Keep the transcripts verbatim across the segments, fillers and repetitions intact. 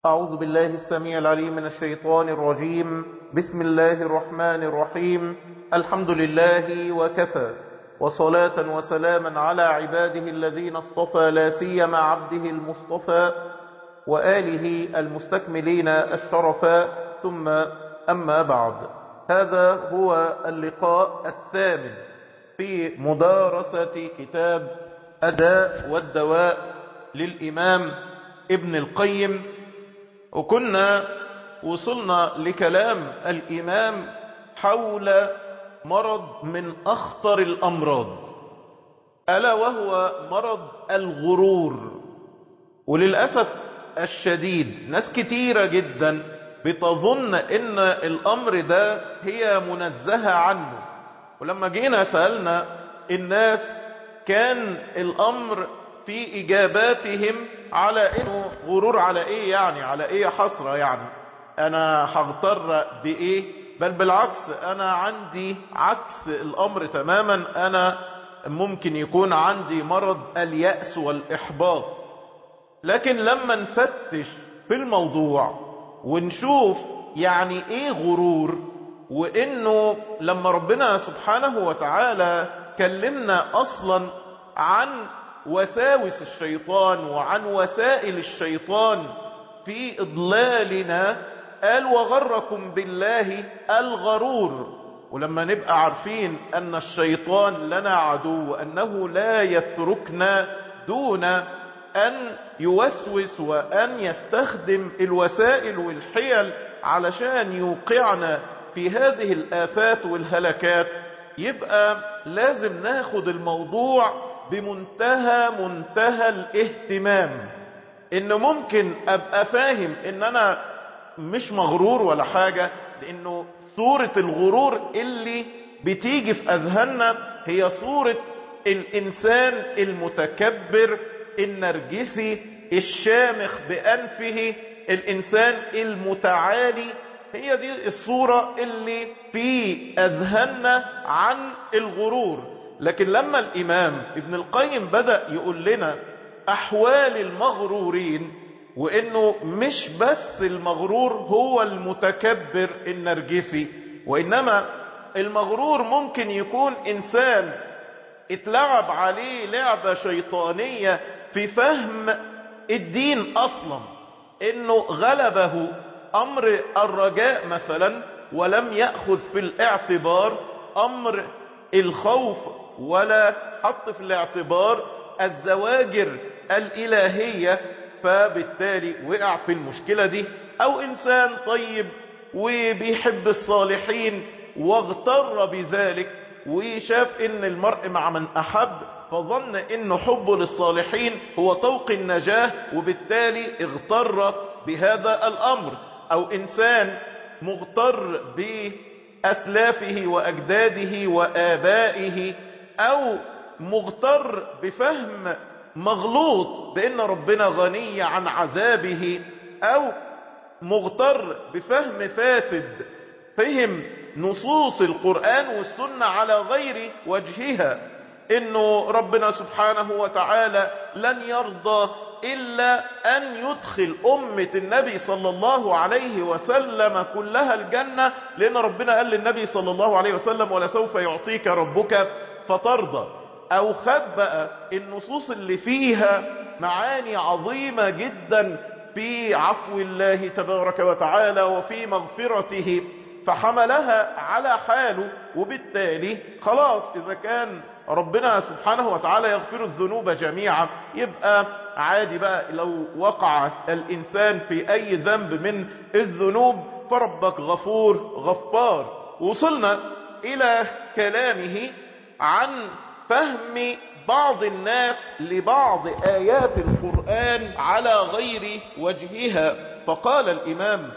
أعوذ بالله السميع العليم من الشيطان الرجيم. بسم الله الرحمن الرحيم. الحمد لله وكفى، وصلاة وسلاما على عباده الذين اصطفى، لا سيما عبده المصطفى وآله المستكملين الشرفا، ثم أما بعد. هذا هو اللقاء الثامن في مدارسة كتاب الداء والدواء للإمام ابن القيم، وكنا وصلنا لكلام الإمام حول مرض من أخطر الأمراض، ألا وهو مرض الغرور. وللأسف الشديد ناس كتيرة جدا بتظن إن الأمر ده هي منزهة عنه، ولما جينا سألنا الناس كان الأمر في إجاباتهم على إنه غرور على إيه يعني، على إيه حسرة يعني، أنا هغتر بإيه؟ بل بالعكس، أنا عندي عكس الأمر تماما، أنا ممكن يكون عندي مرض اليأس والإحباط. لكن لما نفتش في الموضوع ونشوف يعني إيه غرور، وإنه لما ربنا سبحانه وتعالى كلمنا أصلا عن وساوس الشيطان وعن وسائل الشيطان في إضلالنا، قال وغركم بالله الغرور. ولما نبقى عارفين أن الشيطان لنا عدو وأنه لا يتركنا دون أن يوسوس وأن يستخدم الوسائل والحيل علشان يوقعنا في هذه الآفات والهلكات، يبقى لازم ناخد الموضوع بمنتهى منتهى الاهتمام. انه ممكن ابقى فاهم ان انا مش مغرور ولا حاجة، لانه صورة الغرور اللي بتيجي في اذهاننا هي صورة الانسان المتكبر النرجسي الشامخ بانفه، الانسان المتعالي. هي دي الصورة اللي في اذهاننا عن الغرور. لكن لما الإمام ابن القيم بدأ يقول لنا أحوال المغرورين، وإنه مش بس المغرور هو المتكبر النرجسي، وإنما المغرور ممكن يكون إنسان اتلعب عليه لعبة شيطانية في فهم الدين أصلا، إنه غلبه أمر الرجاء مثلا ولم يأخذ في الاعتبار أمر الخوف، ولا حط في الاعتبار الزواجر الإلهية، فبالتالي وقع في المشكلة دي. أو إنسان طيب وبيحب الصالحين واغتر بذلك، وشاف إن المرء مع من أحب، فظن إن حبه للصالحين هو طوق النجاة، وبالتالي اغتر بهذا الأمر. أو إنسان مغتر ب أسلافه وأجداده وآبائه، أو مغتر بفهم مغلوط بأن ربنا غني عن عذابه، أو مغتر بفهم فاسد، فهم نصوص القرآن والسنة على غير وجهها، إنه ربنا سبحانه وتعالى لن يرضى إلا أن يدخل أمة النبي صلى الله عليه وسلم كلها الجنة، لأن ربنا قال للنبي صلى الله عليه وسلم ولسوف يعطيك ربك فترضى. أو خد بقى النصوص اللي فيها معاني عظيمة جدا في عفو الله تبارك وتعالى وفي مغفرته، فحملها على حاله، وبالتالي خلاص إذا كان ربنا سبحانه وتعالى يغفر الذنوب جميعا، يبقى عادي بقى لو وقع الإنسان في أي ذنب من الذنوب فربك غفور غفار. وصلنا إلى كلامه عن فهم بعض الناس لبعض آيات القرآن على غير وجهها، فقال الإمام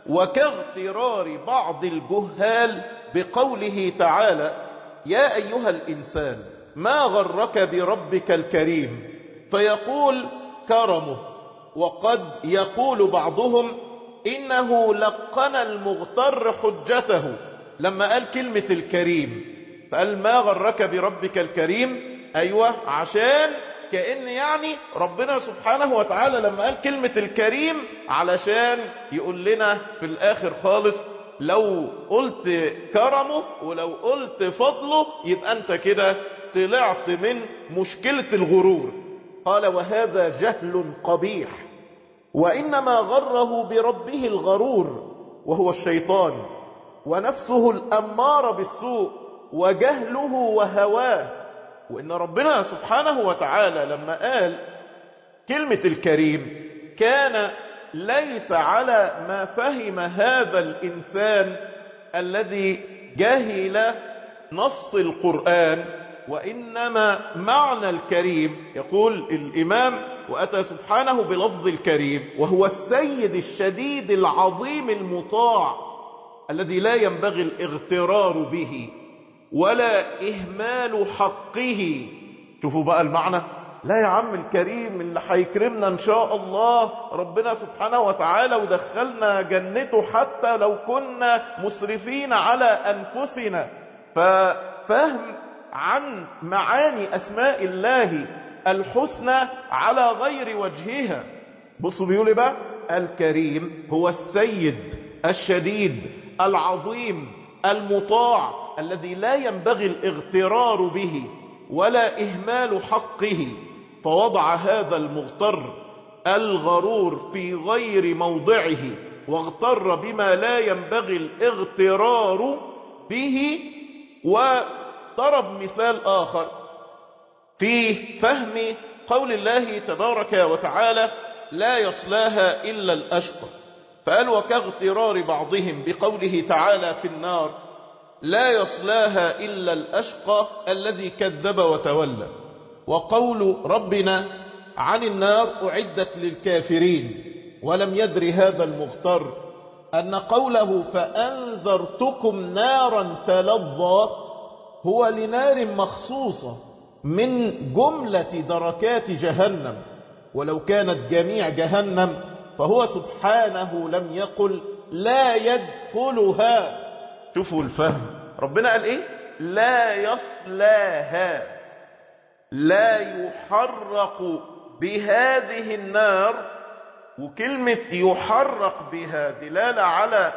وكاغترار بعض الجهال بقوله تعالى يا أيها الإنسان ما غرك بربك الكريم، فيقول كرمه. وقد يقول بعضهم إنه لقن المغتر حجته، لما قال كلمة الكريم فقال ما غرك بربك الكريم، أيوة عشان كأن يعني ربنا سبحانه وتعالى لما قال كلمة الكريم علشان يقول لنا في الآخر خالص لو قلت كرمه ولو قلت فضله يبقى أنت كده طلعت من مشكلة الغرور. قال وهذا جهل قبيح، وإنما غره بربه الغرور وهو الشيطان ونفسه الأمارة بالسوء وجهله وهواه. وإن ربنا سبحانه وتعالى لما قال كلمة الكريم كان ليس على ما فهم هذا الإنسان الذي جهل نص القرآن، وإنما معنى الكريم يقول الإمام وأتى سبحانه بلفظ الكريم وهو السيد الشديد العظيم المطاع الذي لا ينبغي الاغترار به ولا إهمال حقه. شوفوا بقى المعنى، لا يا عم الكريم اللي هيكرمنا إن شاء الله ربنا سبحانه وتعالى ودخلنا جنته حتى لو كنا مسرفين على أنفسنا. ففهم عن معاني أسماء الله الحسنى على غير وجهها. بصوا بيقول بقى الكريم هو السيد الشديد العظيم المطاع الذي لا ينبغي الاغترار به ولا إهمال حقه، فوضع هذا المغتر الغرور في غير موضعه واغتر بما لا ينبغي الاغترار به. وضرب مثال آخر في فهم قول الله تبارك وتعالى لا يصلاها إلا الأشقى، فقال وكاغترار بعضهم بقوله تعالى في النار لا يصلاها إلا الأشقى الذي كذب وتولى. وقول ربنا عن النار أعدت للكافرين، ولم يدر هذا المغتر أن قوله فأنذرتكم نارا تلظى هو لنار مخصوصة من جملة دركات جهنم، ولو كانت جميع جهنم فهو سبحانه لم يقل لا يدخلها. شوفوا الفهم، ربنا قال ايه؟ لا يصلاها، لا يحرق بهذه النار. وكلمة يحرق بها دلالة على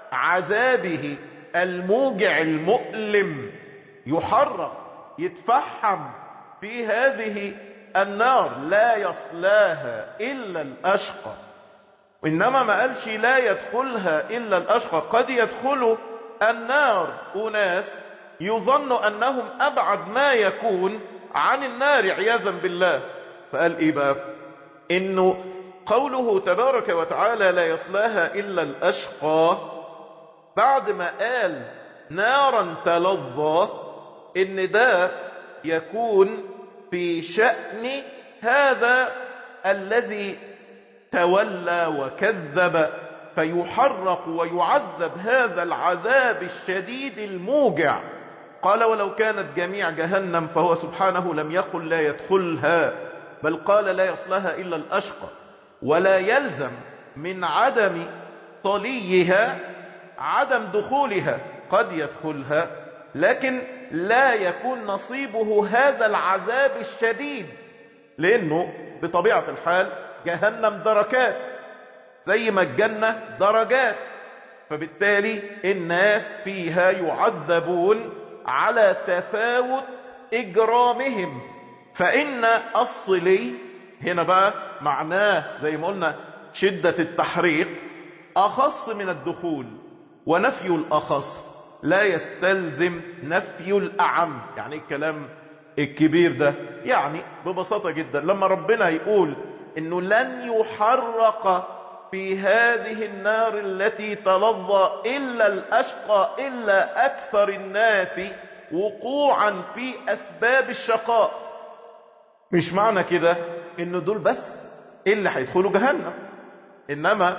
عذابه الموجع المؤلم، يحرق يتفحم في هذه النار لا يصلاها إلا الأشقى. إنما ما قالش لا يدخلها إلا الأشقى، قد يدخل النار أناس يظن أنهم أبعد ما يكون عن النار عياذا بالله. فقال إيه بقى؟ إنه قوله تبارك وتعالى لا يصلاها إلا الأشقى بعد ما قال نارا تلظى إن ده يكون في شأن هذا الذي تولى وكذب، فيحرق ويعذب هذا العذاب الشديد الموجع. قال ولو كانت جميع جهنم فهو سبحانه لم يقل لا يدخلها، بل قال لا يصلها إلا الأشقى. ولا يلزم من عدم صليها عدم دخولها، قد يدخلها لكن لا يكون نصيبه هذا العذاب الشديد، لأنه بطبيعة الحال جهنم دركات زي ما الجنة درجات، فبالتالي الناس فيها يعذبون على تفاوت إجرامهم. فإن الصلي هنا بقى معناه زي ما قلنا شدة التحريق أخص من الدخول، ونفي الأخص لا يستلزم نفي الأعم. يعني الكلام الكبير ده يعني ببساطة جدا لما ربنا يقول إنه لن يحرق في هذه النار التي تلظى إلا الأشقى إلا أكثر الناس وقوعا في أسباب الشقاء، مش معنى كده إنه دول بس اللي هيدخلوا جهنم، إنما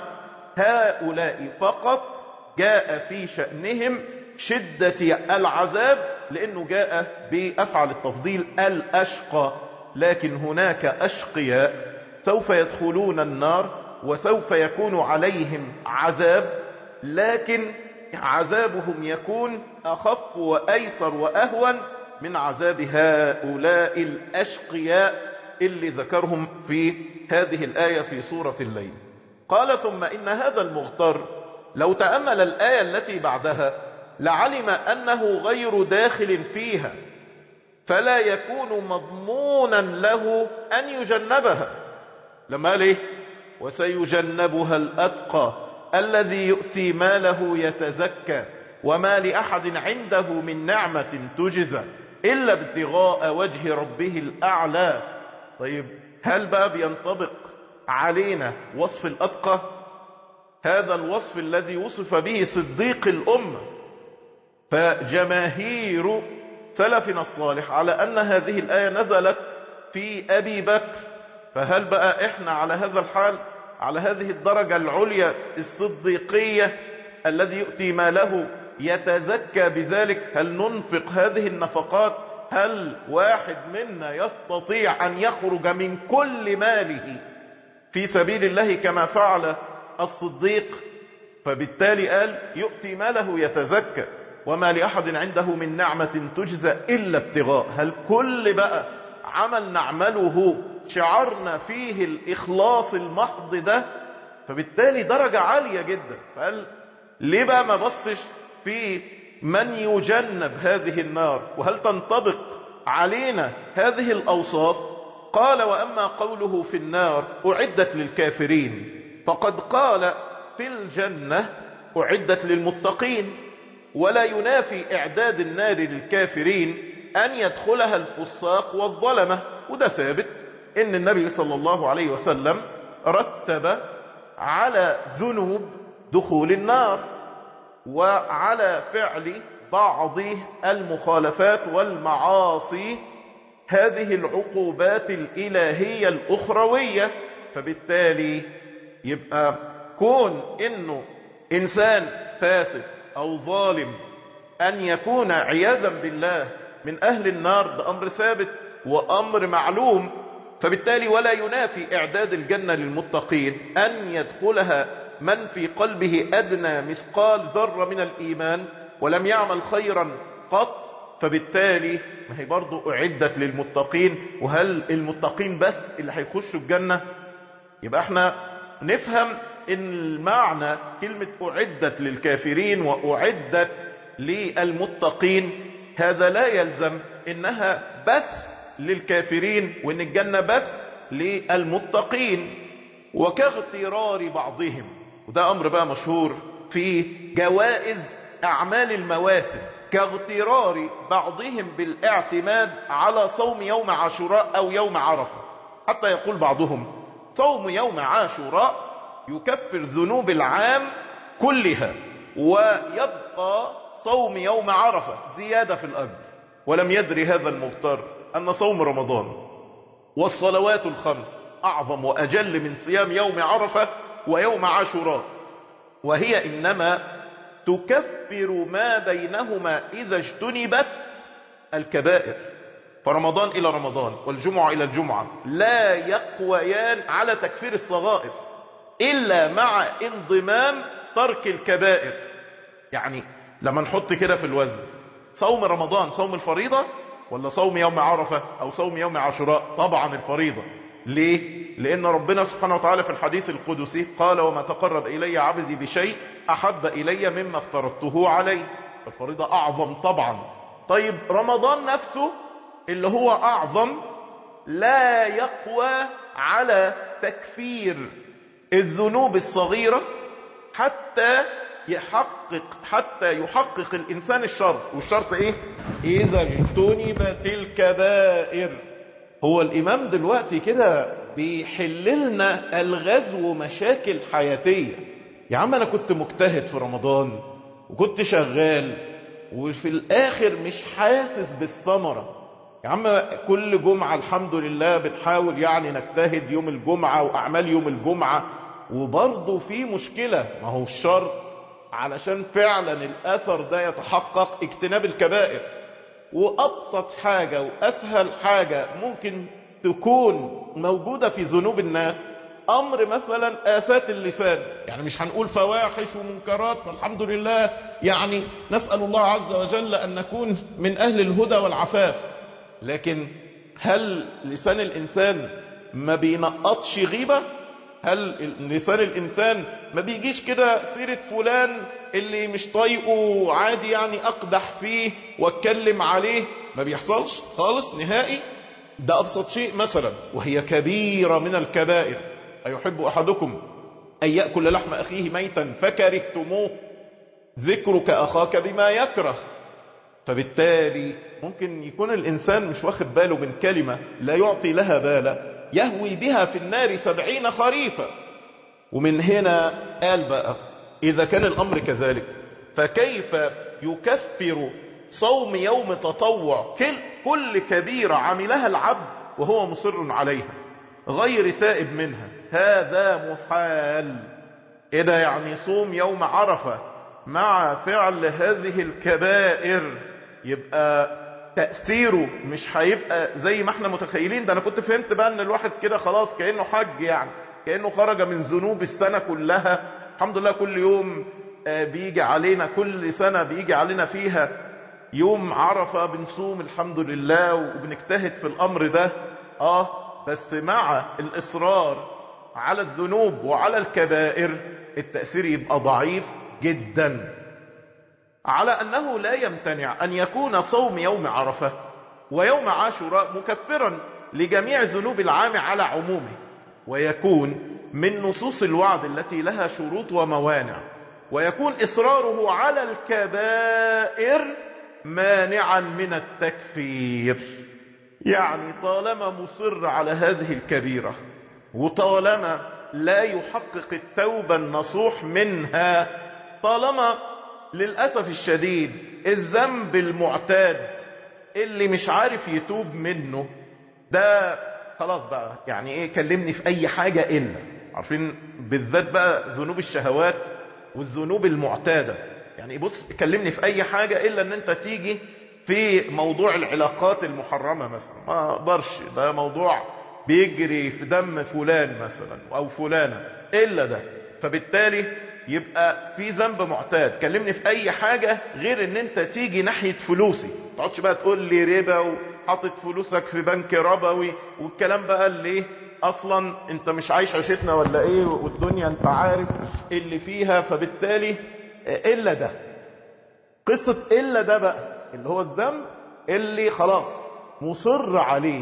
هؤلاء فقط جاء في شأنهم شدة العذاب لأنه جاء بأفعل التفضيل الأشقى. لكن هناك أشقياء سوف يدخلون النار وسوف يكون عليهم عذاب، لكن عذابهم يكون أخف وأيسر وأهون من عذاب هؤلاء الأشقياء اللي ذكرهم في هذه الآية في سورة الليل. قال ثم إن هذا المغتر لو تأمل الآية التي بعدها لعلم أنه غير داخل فيها، فلا يكون مضمونا له أن يجنبها. لما قال إيه؟ وسيجنبها الأتقى الذي يؤتي ماله يتزكى وما لأحد عنده من نعمة تجزى إلا ابتغاء وجه ربه الأعلى. طيب هل بقى بينطبق علينا وصف الأتقى؟ هذا الوصف الذي وصف به صديق الأمة. فجماهير سلفنا الصالح على أن هذه الآية نزلت في أبي بكر. فهل بقى إحنا على هذا الحال، على هذه الدرجة العليا الصديقية الذي يؤتي ماله يتزكى بذلك؟ هل ننفق هذه النفقات؟ هل واحد منا يستطيع أن يخرج من كل ماله في سبيل الله كما فعل الصديق؟ فبالتالي قال يؤتي ماله يتزكى وما لأحد عنده من نعمة تجزى إلا ابتغاء. هل كل بقى عمل نعمله شعرنا فيه الإخلاص المحض ده؟ فبالتالي درجة عالية جدا. فقال ليه بقى ما بصش في من يجنب هذه النار؟ وهل تنطبق علينا هذه الأوصاف؟ قال وأما قوله في النار أعدت للكافرين فقد قال في الجنة أعدت للمتقين، ولا ينافي إعداد النار للكافرين أن يدخلها الفساق والظلمة. وده ثابت إن النبي صلى الله عليه وسلم رتب على ذنوب دخول النار وعلى فعل بعض المخالفات والمعاصي هذه العقوبات الإلهية الأخروية. فبالتالي يبقى كون إنه إنسان فاسد أو ظالم أن يكون عياذا بالله من أهل النار ده أمر ثابت وأمر معلوم. فبالتالي ولا ينافي إعداد الجنة للمتقين أن يدخلها من في قلبه أدنى مثقال ذرة من الإيمان ولم يعمل خيرا قط. فبالتالي ما هي برضو أعدت للمتقين. وهل المتقين بس اللي هيخشوا الجنة؟ يبقى احنا نفهم ان المعنى كلمة أعدت للكافرين وأعدت للمتقين هذا لا يلزم انها بس للكافرين وان الجنة بس للمتقين. وكاغترار بعضهم، وده امر بقى مشهور في جوائز اعمال المواسم، كاغترار بعضهم بالاعتماد على صوم يوم عاشوراء او يوم عرفة، حتى يقول بعضهم صوم يوم عاشوراء يكفر ذنوب العام كلها ويبقى صوم يوم عرفة زيادة في الأجر. ولم يدري هذا المغتر أن صوم رمضان والصلوات الخمس أعظم وأجل من صيام يوم عرفة ويوم عاشوراء، وهي إنما تكفر ما بينهما إذا اجتنبت الكبائر. فرمضان إلى رمضان والجمعة إلى الجمعة لا يقويان على تكفير الصغائر إلا مع انضمام ترك الكبائر. يعني لما نحط كده في الوزن، صوم رمضان صوم الفريضة ولا صوم يوم عرفة أو صوم يوم عاشوراء؟ طبعا الفريضة. ليه؟ لأن ربنا سبحانه وتعالى في الحديث القدسي قال وما تقرب إلي عبدي بشيء أحب إلي مما افترضته عليه. الفريضة أعظم طبعا. طيب رمضان نفسه اللي هو أعظم لا يقوى على تكفير الذنوب الصغيرة حتى يحقق حتى يحقق الإنسان الشرط. والشرط إيه؟ إذا اجتنبت الكبائر. هو الإمام دلوقتي كده بيحللنا الغزو مشاكل حياتية. يا عم أنا كنت مجتهد في رمضان وكنت شغال وفي الآخر مش حاسس بالثمرة. يا عم كل جمعة الحمد لله بنحاول يعني نجتهد يوم الجمعة وأعمال يوم الجمعة، وبرضه في مشكلة. ما هو الشرط علشان فعلا الأثر ده يتحقق اجتناب الكبائر. وأبسط حاجة وأسهل حاجة ممكن تكون موجودة في ذنوب الناس أمر مثلا آفات اللسان. يعني مش هنقول فواحش ومنكرات، فالحمد لله يعني نسأل الله عز وجل أن نكون من أهل الهدى والعفاف. لكن هل لسان الإنسان ما بينقطش غيبة؟ هل لسان الإنسان ما بيجيش كده سيرة فلان اللي مش طايقه عادي يعني أقدح فيه واتكلم عليه؟ ما بيحصلش خالص نهائي. ده أبسط شيء مثلا، وهي كبيرة من الكبائر. أيحب أحدكم أن يأكل لحم أخيه ميتا فكرهتموه؟ ذكرك أخاك بما يكره. فبالتالي ممكن يكون الإنسان مش واخد باله من كلمة لا يعطي لها بالا يهوي بها في النار سبعين خريفا. ومن هنا قال بقى إذا كان الأمر كذلك فكيف يكفر صوم يوم تطوع كل كبيرة عملها العبد وهو مصر عليها غير تائب منها؟ هذا محال. إيه ده يعني صوم يوم عرفة مع فعل هذه الكبائر يبقى تأثيره مش هيبقى زي ما احنا متخيلين؟ ده انا كنت فهمت بقى ان الواحد كده خلاص كأنه حج، يعني كأنه خرج من ذنوب السنة كلها. الحمد لله كل يوم بيجي علينا، كل سنة بيجي علينا فيها يوم عرفة بنصوم الحمد لله وبنجتهد في الامر ده. اه بس مع الاصرار على الذنوب وعلى الكبائر التأثير يبقى ضعيف جدا. على أنه لا يمتنع أن يكون صوم يوم عرفة ويوم عاشوراء مكفرا لجميع ذنوب العام على عمومه، ويكون من نصوص الوعد التي لها شروط وموانع، ويكون إصراره على الكبائر مانعا من التكفير. يعني طالما مصر على هذه الكبيرة وطالما لا يحقق التوبة النصوح منها، طالما للأسف الشديد الذنب المعتاد اللي مش عارف يتوب منه، ده خلاص بقى يعني ايه، كلمني في اي حاجة الا، عارفين بالذات بقى ذنوب الشهوات والذنوب المعتادة. يعني بص كلمني في اي حاجة الا ان انت تيجي في موضوع العلاقات المحرمة مثلا، ما اقدرش، ده موضوع بيجري في دم فلان مثلا او فلانة الا ده. فبالتالي يبقى في ذنب معتاد. كلمني في اي حاجة غير ان انت تيجي ناحية فلوسي، ما تقعدش بقى تقول لي ربا وحاطط فلوسك في بنك ربوي والكلام بقى اللي اصلا انت مش عايش عيشتنا ولا ايه، والدنيا انت عارف اللي فيها. فبالتالي الا ده، قصة الا ده بقى اللي هو الذنب اللي خلاص مصر عليه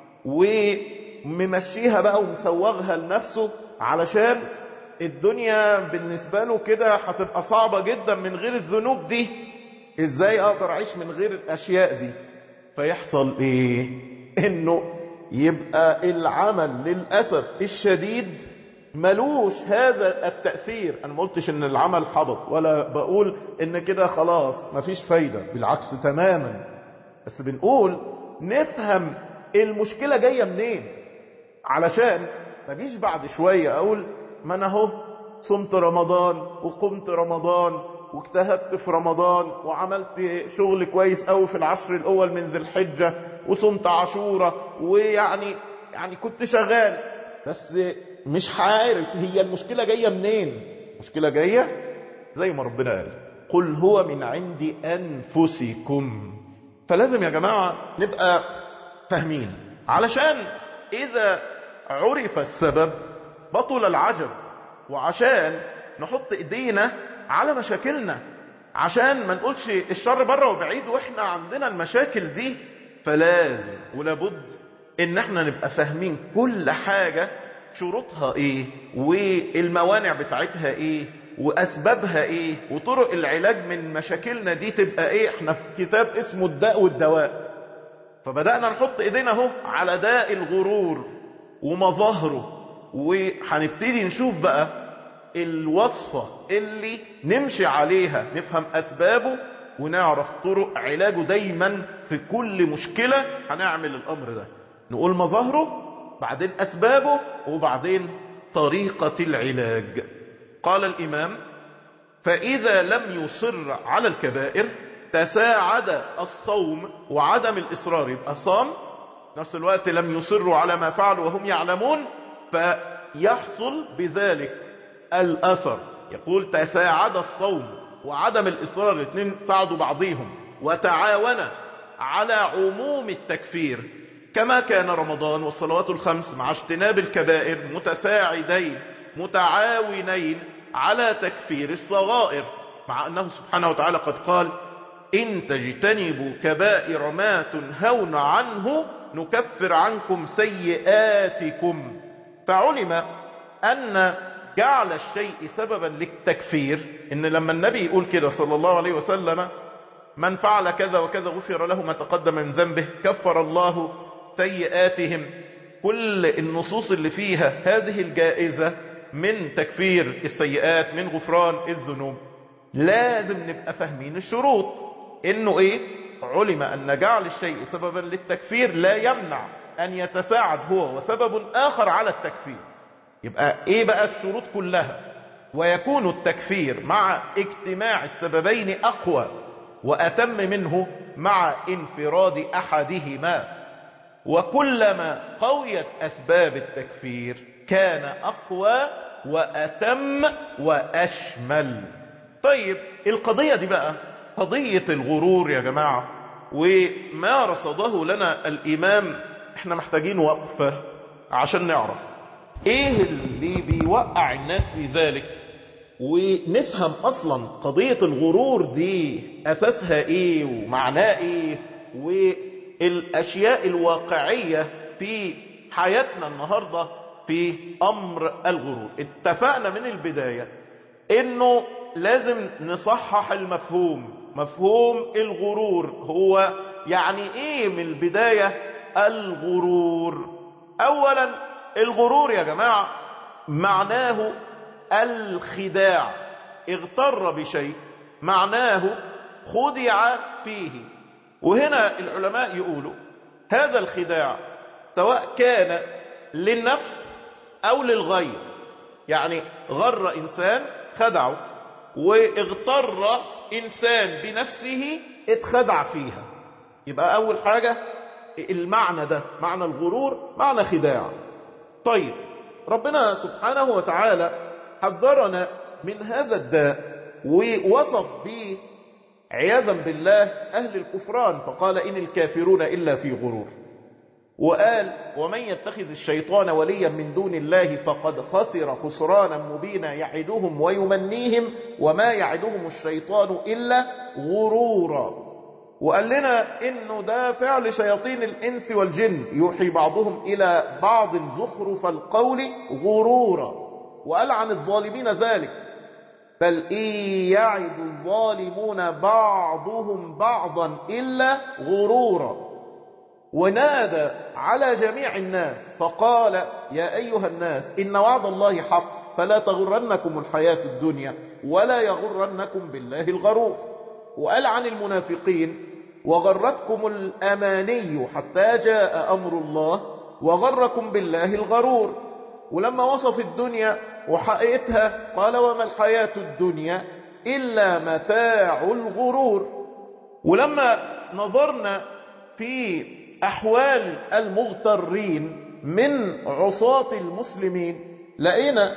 وممشيها بقى ومسوغها لنفسه علشان الدنيا بالنسبة له كده هتبقى صعبة جدا من غير الذنوب دي. ازاي اقدر اعيش من غير الاشياء دي؟ فيحصل ايه؟ انه يبقى العمل للأسف الشديد ملوش هذا التأثير. انا ما قلتش ان العمل حبط ولا بقول ان كده خلاص مفيش فايدة، بالعكس تماما، بس بنقول نفهم المشكلة جاية منين، علشان ما جيش بعد شوية اقول ما انا اهو صمت رمضان وقمت رمضان واجتهدت في رمضان وعملت شغل كويس قوي في العشر الاول من ذي الحجة وصمت عاشورة ويعني يعني كنت شغال، بس مش عارف هي المشكلة جاية منين. المشكلة جاية زي ما ربنا قال قل هو من عند انفسكم. فلازم يا جماعة نبقى فاهمين، علشان اذا عرف السبب بطل العجب، وعشان نحط ايدينا على مشاكلنا، عشان ما نقولش الشر بره وبعيد واحنا عندنا المشاكل دي. فلازم ولابد ان احنا نبقى فاهمين كل حاجة شروطها ايه والموانع بتاعتها ايه واسبابها ايه وطرق العلاج من مشاكلنا دي تبقى ايه. احنا في كتاب اسمه الداء والدواء، فبدأنا نحط ايدينا اهو على داء الغرور ومظاهره، وهنبتدي نشوف بقى الوصفة اللي نمشي عليها، نفهم أسبابه ونعرف طرق علاجه. دايما في كل مشكلة هنعمل الأمر ده، نقول مظاهره بعدين أسبابه وبعدين طريقة العلاج. قال الإمام فإذا لم يصر على الكبائر تساعد الصوم وعدم الإصرار، يبقى صام نفس الوقت لم يصروا على ما فعلوا وهم يعلمون، فيحصل بذلك الأثر. يقول تساعد الصوم وعدم الإصرار، الاثنين ساعدوا بعضهم وتعاون على عموم التكفير. كما كان رمضان والصلوات الخمس مع اجتناب الكبائر متساعدين متعاونين على تكفير الصغائر، مع أنه سبحانه وتعالى قد قال إن تجتنبوا كبائر ما تنهون عنه نكفر عنكم سيئاتكم. فعلم أن جعل الشيء سببا للتكفير، إن لما النبي يقول كده صلى الله عليه وسلم من فعل كذا وكذا غفر له ما تقدم من ذنبه كفر الله سيئاتهم، كل النصوص اللي فيها هذه الجائزة من تكفير السيئات من غفران الذنوب، لازم نبقى فاهمين الشروط. انه ايه؟ علم ان جعل الشيء سببا للتكفير لا يمنع ان يتساعد هو وسبب اخر على التكفير. يبقى ايه بقى الشروط كلها؟ ويكون التكفير مع اجتماع السببين اقوى واتم منه مع انفراد احدهما، وكلما قويت اسباب التكفير كان اقوى واتم واشمل. طيب القضية دي بقى قضية الغرور يا جماعة، وما رصده لنا الامام احنا محتاجين وقفة عشان نعرف ايه اللي بيوقع الناس في ذلك، ونفهم اصلا قضية الغرور دي اساسها ايه ومعناه ايه، والاشياء الواقعية في حياتنا النهاردة في امر الغرور. اتفقنا من البداية انه لازم نصحح المفهوم، مفهوم الغرور هو يعني ايه من البداية الغرور. اولا الغرور يا جماعة معناه الخداع، اغتر بشيء معناه خدع فيه. وهنا العلماء يقولوا هذا الخداع سواء كان للنفس او للغير، يعني غر انسان خدعه، واغتر انسان بنفسه اتخدع فيها. يبقى اول حاجة المعنى ده معنى الغرور معنى خداع. طيب ربنا سبحانه وتعالى حذرنا من هذا الداء ووصف به عياذا بالله اهل الكفران، فقال ان الكافرون الا في غرور، وقال ومن يتخذ الشيطان وليا من دون الله فقد خسر خسرانا مبينا يعدهم ويمنيهم وما يعدهم الشيطان إلا غرورا. وقال لنا انه ده فعل شياطين الانس والجن يوحي بعضهم الى بعض زخرف القول غرورا. وقال عن الظالمين ذلك بل إن يعد الظالمون بعضهم بعضا إلا غرورا. ونادى على جميع الناس فقال يا أيها الناس إن وعد الله حق فلا تغرنكم الحياة الدنيا ولا يغرنكم بالله الغرور. وقال عن المنافقين وغرتكم الأماني حتى جاء أمر الله وغركم بالله الغرور. ولما وصف الدنيا وحقيقتها قال وما الحياة الدنيا إلا متاع الغرور. ولما نظرنا في أحوال المغترين من عصاة المسلمين لقينا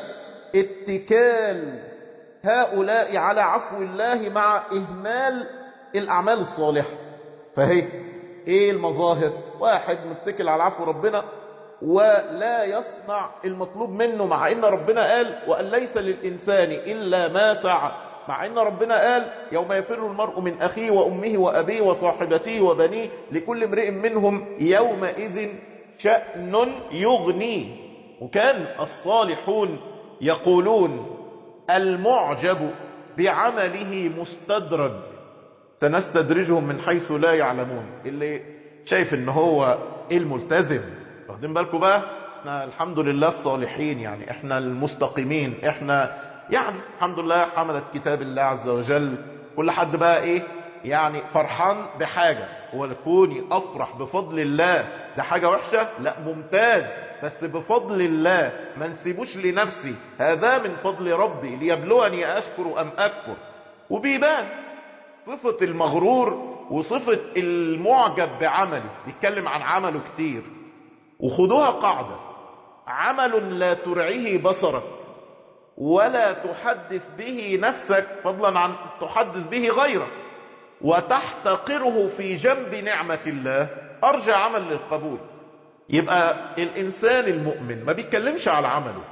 اتكال هؤلاء على عفو الله مع إهمال الأعمال الصالحة. فهي ايه المظاهر؟ واحد متكل على عفو ربنا ولا يصنع المطلوب منه، مع ان ربنا قال وأن ليس للإنسان إلا ما سعى، مع ان ربنا قال يوم يفر المرء من أخيه وأمه وأبيه وصاحبته وبنيه لكل امرئ منهم يومئذ شأن يغنيه. وكان الصالحون يقولون المعجب بعمله مستدرج سنستدرجهم من حيث لا يعلمون. اللي شايف ان هو الملتزم، واخدين بالكم بقى، احنا الحمد لله الصالحين، يعني احنا المستقيمين، احنا يعني الحمد لله حملت كتاب الله عز وجل. كل حد بقى ايه يعني فرحان بحاجة، ولكوني افرح بفضل الله ده حاجة وحشة؟ لا ممتاز، بس بفضل الله ما نسيبوش لنفسي، هذا من فضل ربي ليبلوني أشكر أم أكفر. وبيبان صفة المغرور وصفة المعجب بعمله، بيتكلم عن عمله كتير. وخدوها قاعدة، عمل لا ترعيه بصرك ولا تحدث به نفسك فضلا عن تحدث به غيرك وتحتقره في جنب نعمة الله أرجى عمل للقبول. يبقى الإنسان المؤمن ما بيتكلمش على عمله،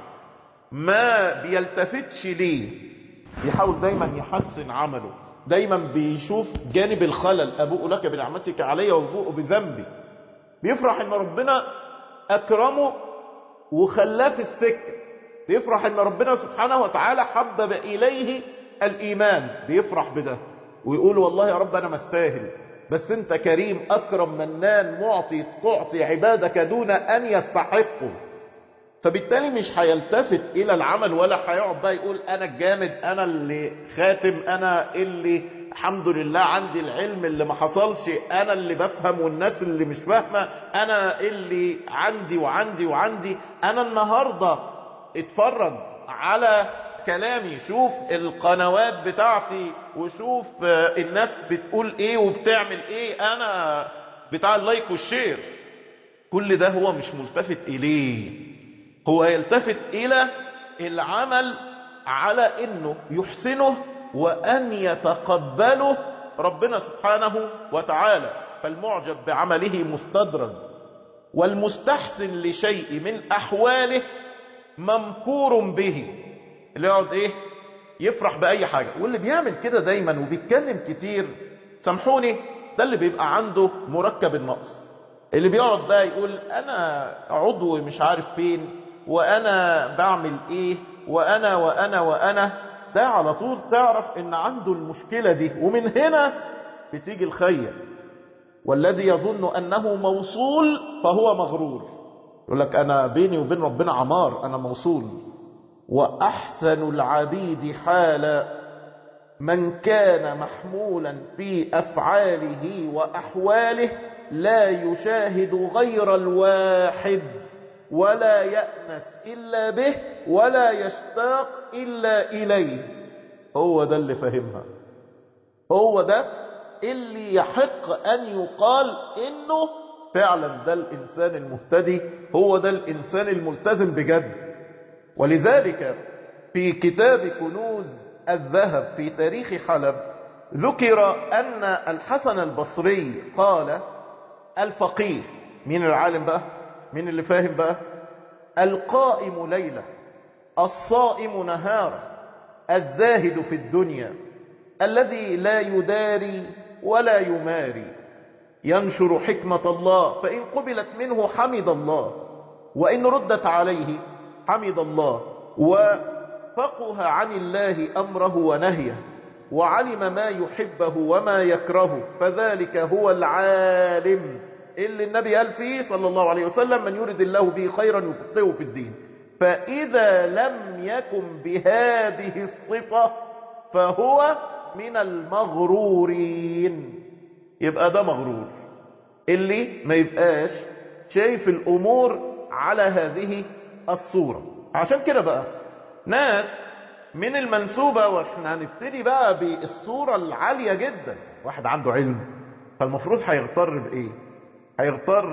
ما بيلتفتش ليه، بيحاول دايما يحسن عمله، دايما بيشوف جانب الخلل. أبوء لك بنعمتك علي وأبوء بذنبي. بيفرح ان ربنا أكرمه وخلاه في السكة، بيفرح ان ربنا سبحانه وتعالى حبب إليه الإيمان، بيفرح بده ويقول والله يا رب أنا مستاهل، بس أنت كريم أكرم منان معطي تعطي عبادك دون أن يستحقوا. فبالتالي مش هيلتفت إلى العمل، ولا هيقعد بقى يقول أنا الجامد، أنا اللي خاتم، أنا اللي الحمد لله عندي العلم اللي ما حصلش، أنا اللي بفهم والناس اللي مش فاهمة، أنا اللي عندي وعندي وعندي. أنا النهاردة اتفرج على كلامي، شوف القنوات بتاعتي وشوف الناس بتقول ايه وبتعمل ايه، انا بتاع اللايك والشير. كل ده هو مش ملتفت اليه، هو يلتفت الى العمل على انه يحسنه وان يتقبله ربنا سبحانه وتعالى. فالمعجب بعمله مستدرج، والمستحسن لشيء من احواله ممكور به. اللي يقعد ايه يفرح باي حاجة، واللي بيعمل كده دايما وبيتكلم كتير، سامحوني، ده اللي بيبقى عنده مركب النقص. اللي بيقعد بقى يقول انا عضو مش عارف فين، وانا بعمل ايه، وانا وانا وانا، ده على طول تعرف ان عنده المشكلة دي. ومن هنا بتيجي الخير. والذي يظن انه موصول فهو مغرور. يقول لك انا بيني وبين ربنا عمار، انا موصول. وأحسن العبيد حالا من كان محمولا في أفعاله وأحواله لا يشاهد غير الواحد، ولا يأنس إلا به، ولا يشتاق إلا إليه. هو ده اللي فهمها، هو ده اللي يحق أن يقال إنه فعلا ده الإنسان المهتدي، هو ده الإنسان الملتزم بجد. ولذلك في كتاب كنوز الذهب في تاريخ حلب ذكر أن الحسن البصري قال: الفقيه، مين العالم بقى، مين اللي فاهم بقى؟ القائم ليلة، الصائم نهارا، الزاهد في الدنيا، الذي لا يداري ولا يماري، ينشر حكمة الله، فإن قبلت منه حمد الله، وإن ردت عليه حمد الله، وفقه عن الله أمره ونهيه، وعلم ما يحبه وما يكرهه، فذلك هو العالم اللي النبي قال فيه صلى الله عليه وسلم: من يرد الله به خيرا يفقهه في الدين. فإذا لم يكن بهذه الصفة فهو من المغرورين. يبقى ده مغرور، اللي ما يبقاش شايف الأمور على هذه الصورة. عشان كده بقى ناس من المنسوبة، واحنا هنبتدي بقى بالصورة العالية جدا، واحد عنده علم فالمفروض هيغتر بإيه؟ هيغتر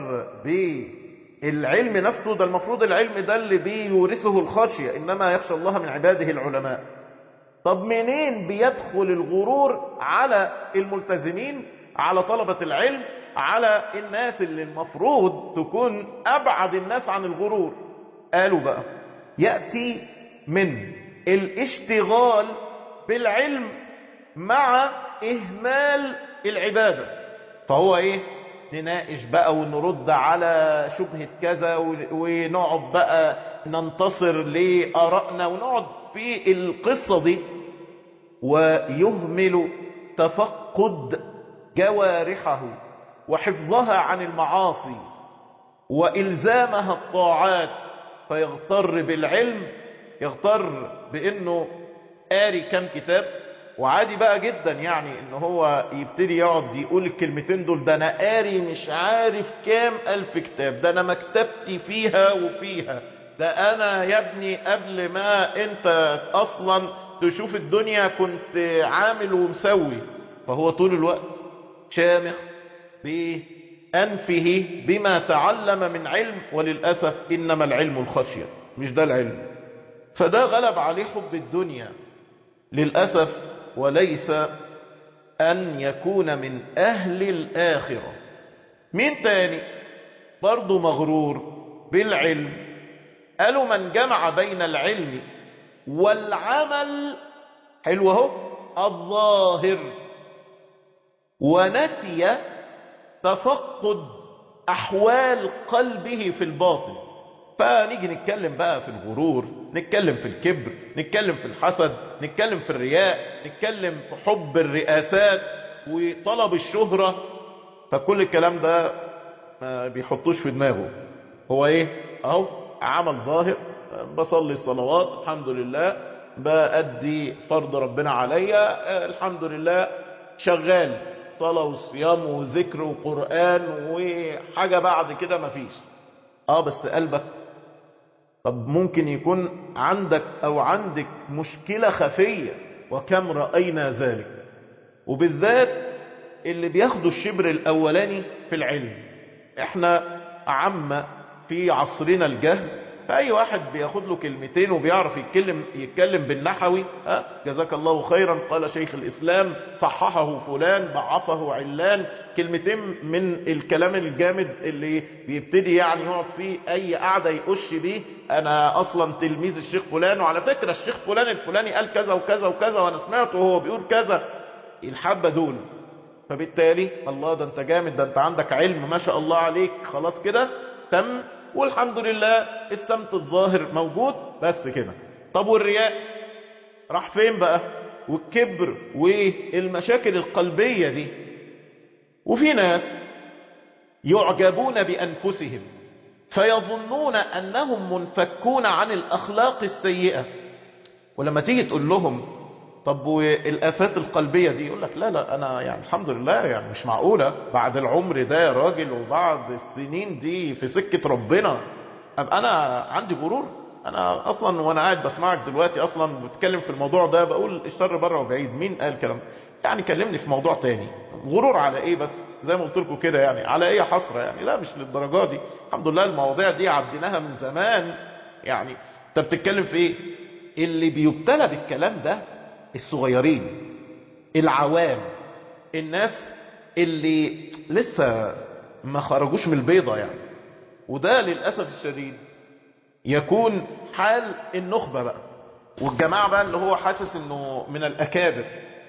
بالعلم نفسه. ده المفروض العلم ده اللي بيورثه الخشية، إنما يخشى الله من عباده العلماء. طب منين بيدخل الغرور على الملتزمين، على طلبة العلم، على الناس اللي المفروض تكون أبعد الناس عن الغرور؟ قالوا بقى يأتي من الاشتغال بالعلم مع إهمال العبادة. فهو إيه؟ نناقش بقى ونرد على شبهة كذا، ونقعد بقى ننتصر لآرائنا، ونقعد في القصة دي، ويهمل تفقد جوارحه وحفظها عن المعاصي وإلزامها الطاعات، فيغتر بالعلم، يغتر بأنه قاري كم كتاب. وعادي بقى جدا يعني ان هو يبتدي يقعد يقول الكلمتين دول: ده انا قاري مش عارف كام الف كتاب، ده انا مكتبتي فيها وفيها، ده انا يا ابني قبل ما انت اصلا تشوف الدنيا كنت عامل ومسوي. فهو طول الوقت شامخ بأنفه بما تعلم من علم، وللأسف إنما العلم الخشية، مش ده العلم. فده غلب عليه حب الدنيا للأسف، وليس أن يكون من أهل الآخرة. مين تاني؟ برضو مغرور بالعلم. قالوا من جمع بين العلم والعمل، حلو اهو، الظاهر، ونسي تفقد أحوال قلبه في الباطن. فنيجي نتكلم بقى في الغرور، نتكلم في الكبر، نتكلم في الحسد، نتكلم في الرياء، نتكلم في حب الرئاسات وطلب الشهرة. فكل الكلام ده ما بيحطوش في دماغه. هو ايه؟ اهو عمل ظاهر، بصلي الصلوات الحمد لله، بأدي فرض ربنا عليا الحمد لله، شغال صلاة وصيام وذكر وقرآن وحاجة بعد كده مفيش. اه بس قلبك، طب ممكن يكون عندك او عندك مشكلة خفية، وكم رأينا ذلك. وبالذات اللي بياخدوا الشبر الاولاني في العلم. احنا عامة في عصرنا الجهل، فأي واحد بياخد له كلمتين وبيعرف يتكلم يتكلم بالنحوي، ها جزاك الله خيرا قال شيخ الإسلام، صححه فلان، ضعفه علان، كلمتين من الكلام الجامد اللي بيبتدي يعني يقعد فيه أي قعدة يقش بيه أنا أصلا تلميذ الشيخ فلان، وعلى فكرة الشيخ فلان الفلاني قال كذا وكذا وكذا وأنا سمعته وهو بيقول كذا، الحبة دول. فبالتالي الله ده انت جامد، ده انت عندك علم ما شاء الله عليك، خلاص كده تم، والحمد لله السمت الظاهر موجود بس كده. طب والرياء راح فين بقى؟ والكبر والمشاكل القلبية دي. وفي ناس يعجبون بأنفسهم فيظنون أنهم منفكون عن الأخلاق السيئة، ولما تيجي تقول لهم طب والآفات القلبية دي، يقول لك لا لا أنا يعني الحمد لله، يعني مش معقولة بعد العمر ده يا راجل وبعد السنين دي في سكة ربنا أبقى أنا عندي غرور. أنا أصلا وأنا قاعد بسمعك دلوقتي أصلا بتكلم في الموضوع ده بقول الشر بره وبعيد، مين قال كلام؟ يعني كلمني في موضوع تاني. غرور على إيه بس؟ زي ما قلت لكم كده يعني على إيه حسرة يعني؟ لا مش للدرجة دي، الحمد لله المواضيع دي عديناها من زمان. يعني أنت بتتكلم في إيه؟ اللي بيبتلى بالكلام ده الصغيرين، العوام، الناس اللي لسه ما خرجوش من البيضة يعني. وده للأسف الشديد يكون حال النخبة بقى والجماعة بقى اللي هو حاسس انه من الأكابر،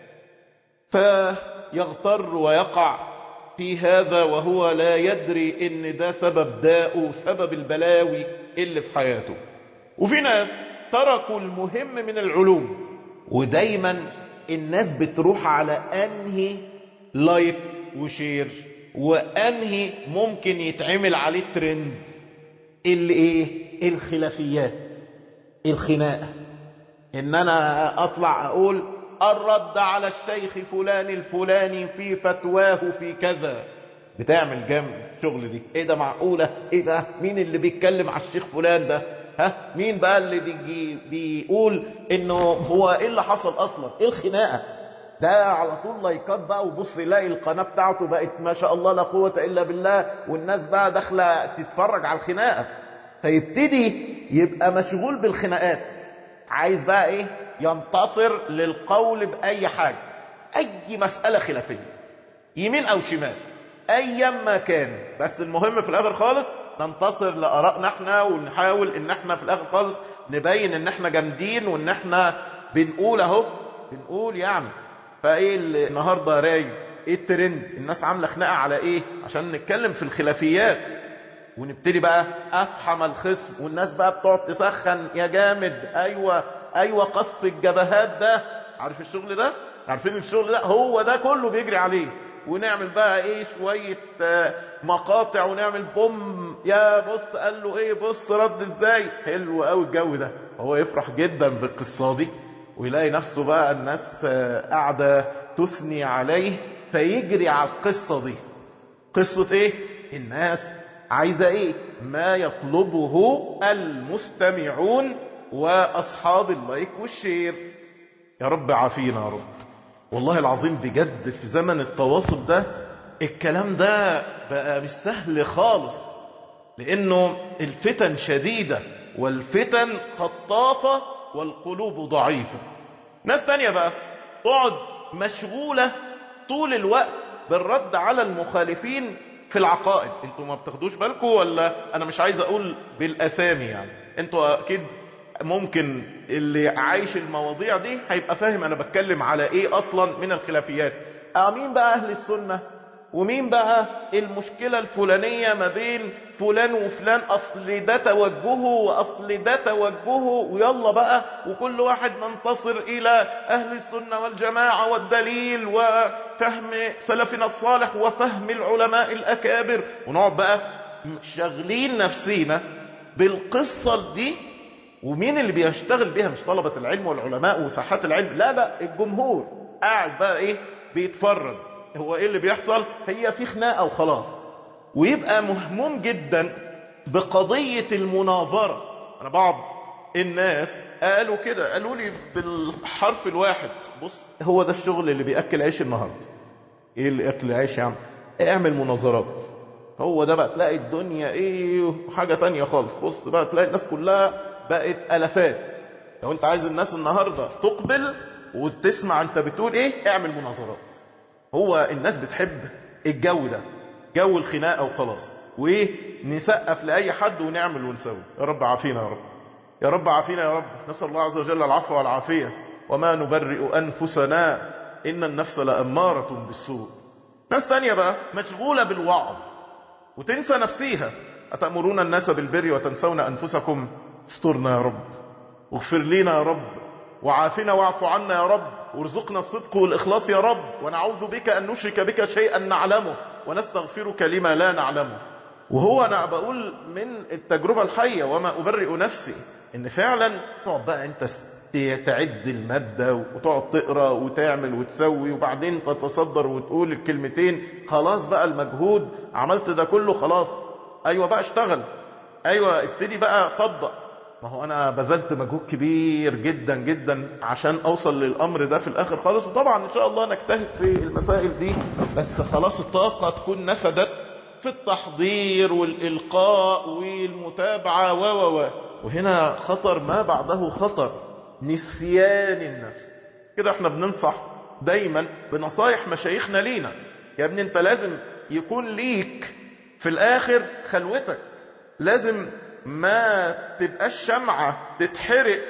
فيغتر ويقع في هذا وهو لا يدري ان ده سبب داءه، سبب البلاوي اللي في حياته. وفي ناس تركوا المهم من العلوم، ودايما الناس بتروح على انهي لايك وشير وانهي ممكن يتعمل عليه ترند، اللي ايه؟ الخلافيات، الخناقه، ان انا اطلع اقول الرد على الشيخ فلان الفلاني في فتواه في كذا. بتعمل جنب شغل دي، ايه ده معقوله؟ ايه ده؟ مين اللي بيتكلم على الشيخ فلان ده؟ ها مين بقى اللي بيجي بيقول انه هو ايه اللي حصل اصلا؟ ايه الخناقه ده؟ على طول لايكات بقى، وبص يلاقي القناه بتاعته بقت ما شاء الله لا قوه الا بالله، والناس بقى داخله تتفرج على الخناقه، فيبتدي يبقى مشغول بالخناقات، عايز بقى ايه؟ ينتصر للقول باي حاجه، اي مساله خلافيه يمين او شمال ايا ما كان، بس المهم في الاخر خالص ننتصر لارائنا احنا، ونحاول ان احنا في الاخر خالص نبين ان احنا جامدين وان احنا بنقول اهو بنقول يعني. فايه النهارده راي ايه الترند؟ الناس عامله خناقه على ايه؟ عشان نتكلم في الخلافيات ونبتدي بقى افحم الخصم، والناس بقى بتقعد تسخن يا جامد، ايوه ايوه قصف الجبهات ده، عارف الشغل ده؟ عارفين الشغل ده؟ هو ده كله بيجري عليه، ونعمل بقى ايه شوية مقاطع ونعمل بوم، يا بص قال له ايه، بص رد ازاي، حلو قوي الجو ده. هو يفرح جدا بالقصة دي ويلاقي نفسه بقى الناس قاعدة تثني عليه، فيجري على القصة دي. قصة ايه؟ الناس عايزة ايه؟ ما يطلبه المستمعون واصحاب اللايك والشير. يا رب عافينا يا رب. والله العظيم بجد في زمن التواصل ده الكلام ده بقى مش سهل خالص، لانه الفتن شديدة والفتن خطافة والقلوب ضعيفة. ناس تانية بقى تقعد مشغولة طول الوقت بالرد على المخالفين في العقائد. انتوا ما بتاخدوش بالكم ولا انا مش عايز اقول بالاسامي يعني، انتوا اكيد ممكن اللي عايش المواضيع دي هيبقى فاهم انا بتكلم على ايه اصلا من الخلافيات. اه مين بقى اهل السنة ومين بقى المشكلة الفلانية ما بين فلان وفلان، اصل ده توجهه واصل ده توجهه، ويلا بقى وكل واحد ننتصر الى اهل السنة والجماعة والدليل وفهم سلفنا الصالح وفهم العلماء الاكابر، ونقعد بقى شغلين نفسينا بالقصة دي. ومين اللي بيشتغل بيها؟ مش طلبة العلم والعلماء وساحات العلم، لا لا، الجمهور قاعد بقى ايه بيتفرج. هو ايه اللي بيحصل؟ هي في خناقة وخلاص. ويبقى مهموم جدا بقضية المناظرة. انا بعض الناس قالوا كده، قالوا لي بالحرف الواحد بص هو ده الشغل اللي بيأكل عيش النهاردة. ايه اللي اكل عيش يا عم؟ اعمل مناظرات، هو ده بقى تلاقي الدنيا ايه حاجة تانية خالص. بص بقى تلاقي الناس كلها بقت الافات. لو انت عايز الناس النهاردة تقبل وتسمع انت بتقول ايه، اعمل مناظرات. هو الناس بتحب الجو ده، جو الخناقة وخلاص، وايه نسقف لأي حد ونعمل ونسوي. يا رب عافينا يا رب، يا رب عافينا يا رب. نسأل الله عز وجل العفو والعافية. وما نبرئ أنفسنا إن النفس لأمارة بالسوء. ناس تانية بقى مشغولة بالوعظ وتنسى نفسيها. أتأمرون الناس بالبر وتنسون أنفسكم. استرنا يا رب، واغفر لنا يا رب، وعافنا واعف عنا يا رب، وارزقنا الصدق والإخلاص يا رب، ونعوذ بك أن نشرك بك شيئا نعلمه ونستغفرك لما لا نعلمه. وهو أنا بقول من التجربة الحية وما أبرئ نفسي، إن فعلا تقعد بقى أنت تعد المادة وتقعد تقرأ وتعمل وتسوي، وبعدين تتصدر وتقول الكلمتين، خلاص بقى المجهود عملت ده كله خلاص. أيوة بقى اشتغل، أيوة ابتدي بقى طبق. ما هو أنا بذلت مجهود كبير جدا جدا عشان أوصل للأمر ده في الآخر خالص. وطبعا إن شاء الله نجتهد في المسائل دي، بس خلاص الطاقة تكون نفدت في التحضير والإلقاء والمتابعة و و و وهنا خطر ما بعده خطر، نسيان النفس. كده احنا بننصح دايما بنصايح مشايخنا لينا، يا ابني انت لازم يكون ليك في الاخر خلوتك، لازم ما تبقاش شمعة تتحرق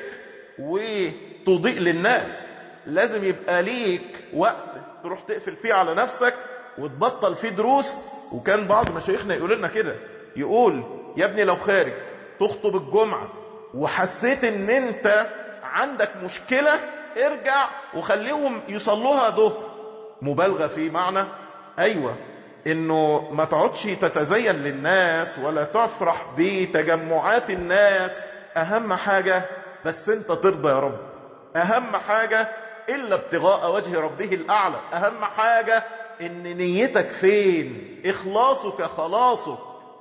وتضيء للناس، لازم يبقى ليك وقت تروح تقفل فيه على نفسك وتبطل فيه دروس. وكان بعض مشايخنا يقول لنا كده، يقول يا ابني لو خارج تخطب الجمعة وحسيت ان انت عندك مشكلة، ارجع وخليهم يصلوها ظهر. مبالغة في معنى ايوه انه ما تقعدش تتزين للناس ولا تفرح بتجمعات الناس. اهم حاجة بس انت ترضى يا رب، اهم حاجة الا ابتغاء وجه ربه الاعلى، اهم حاجة ان نيتك فين، اخلاصك خلاصك.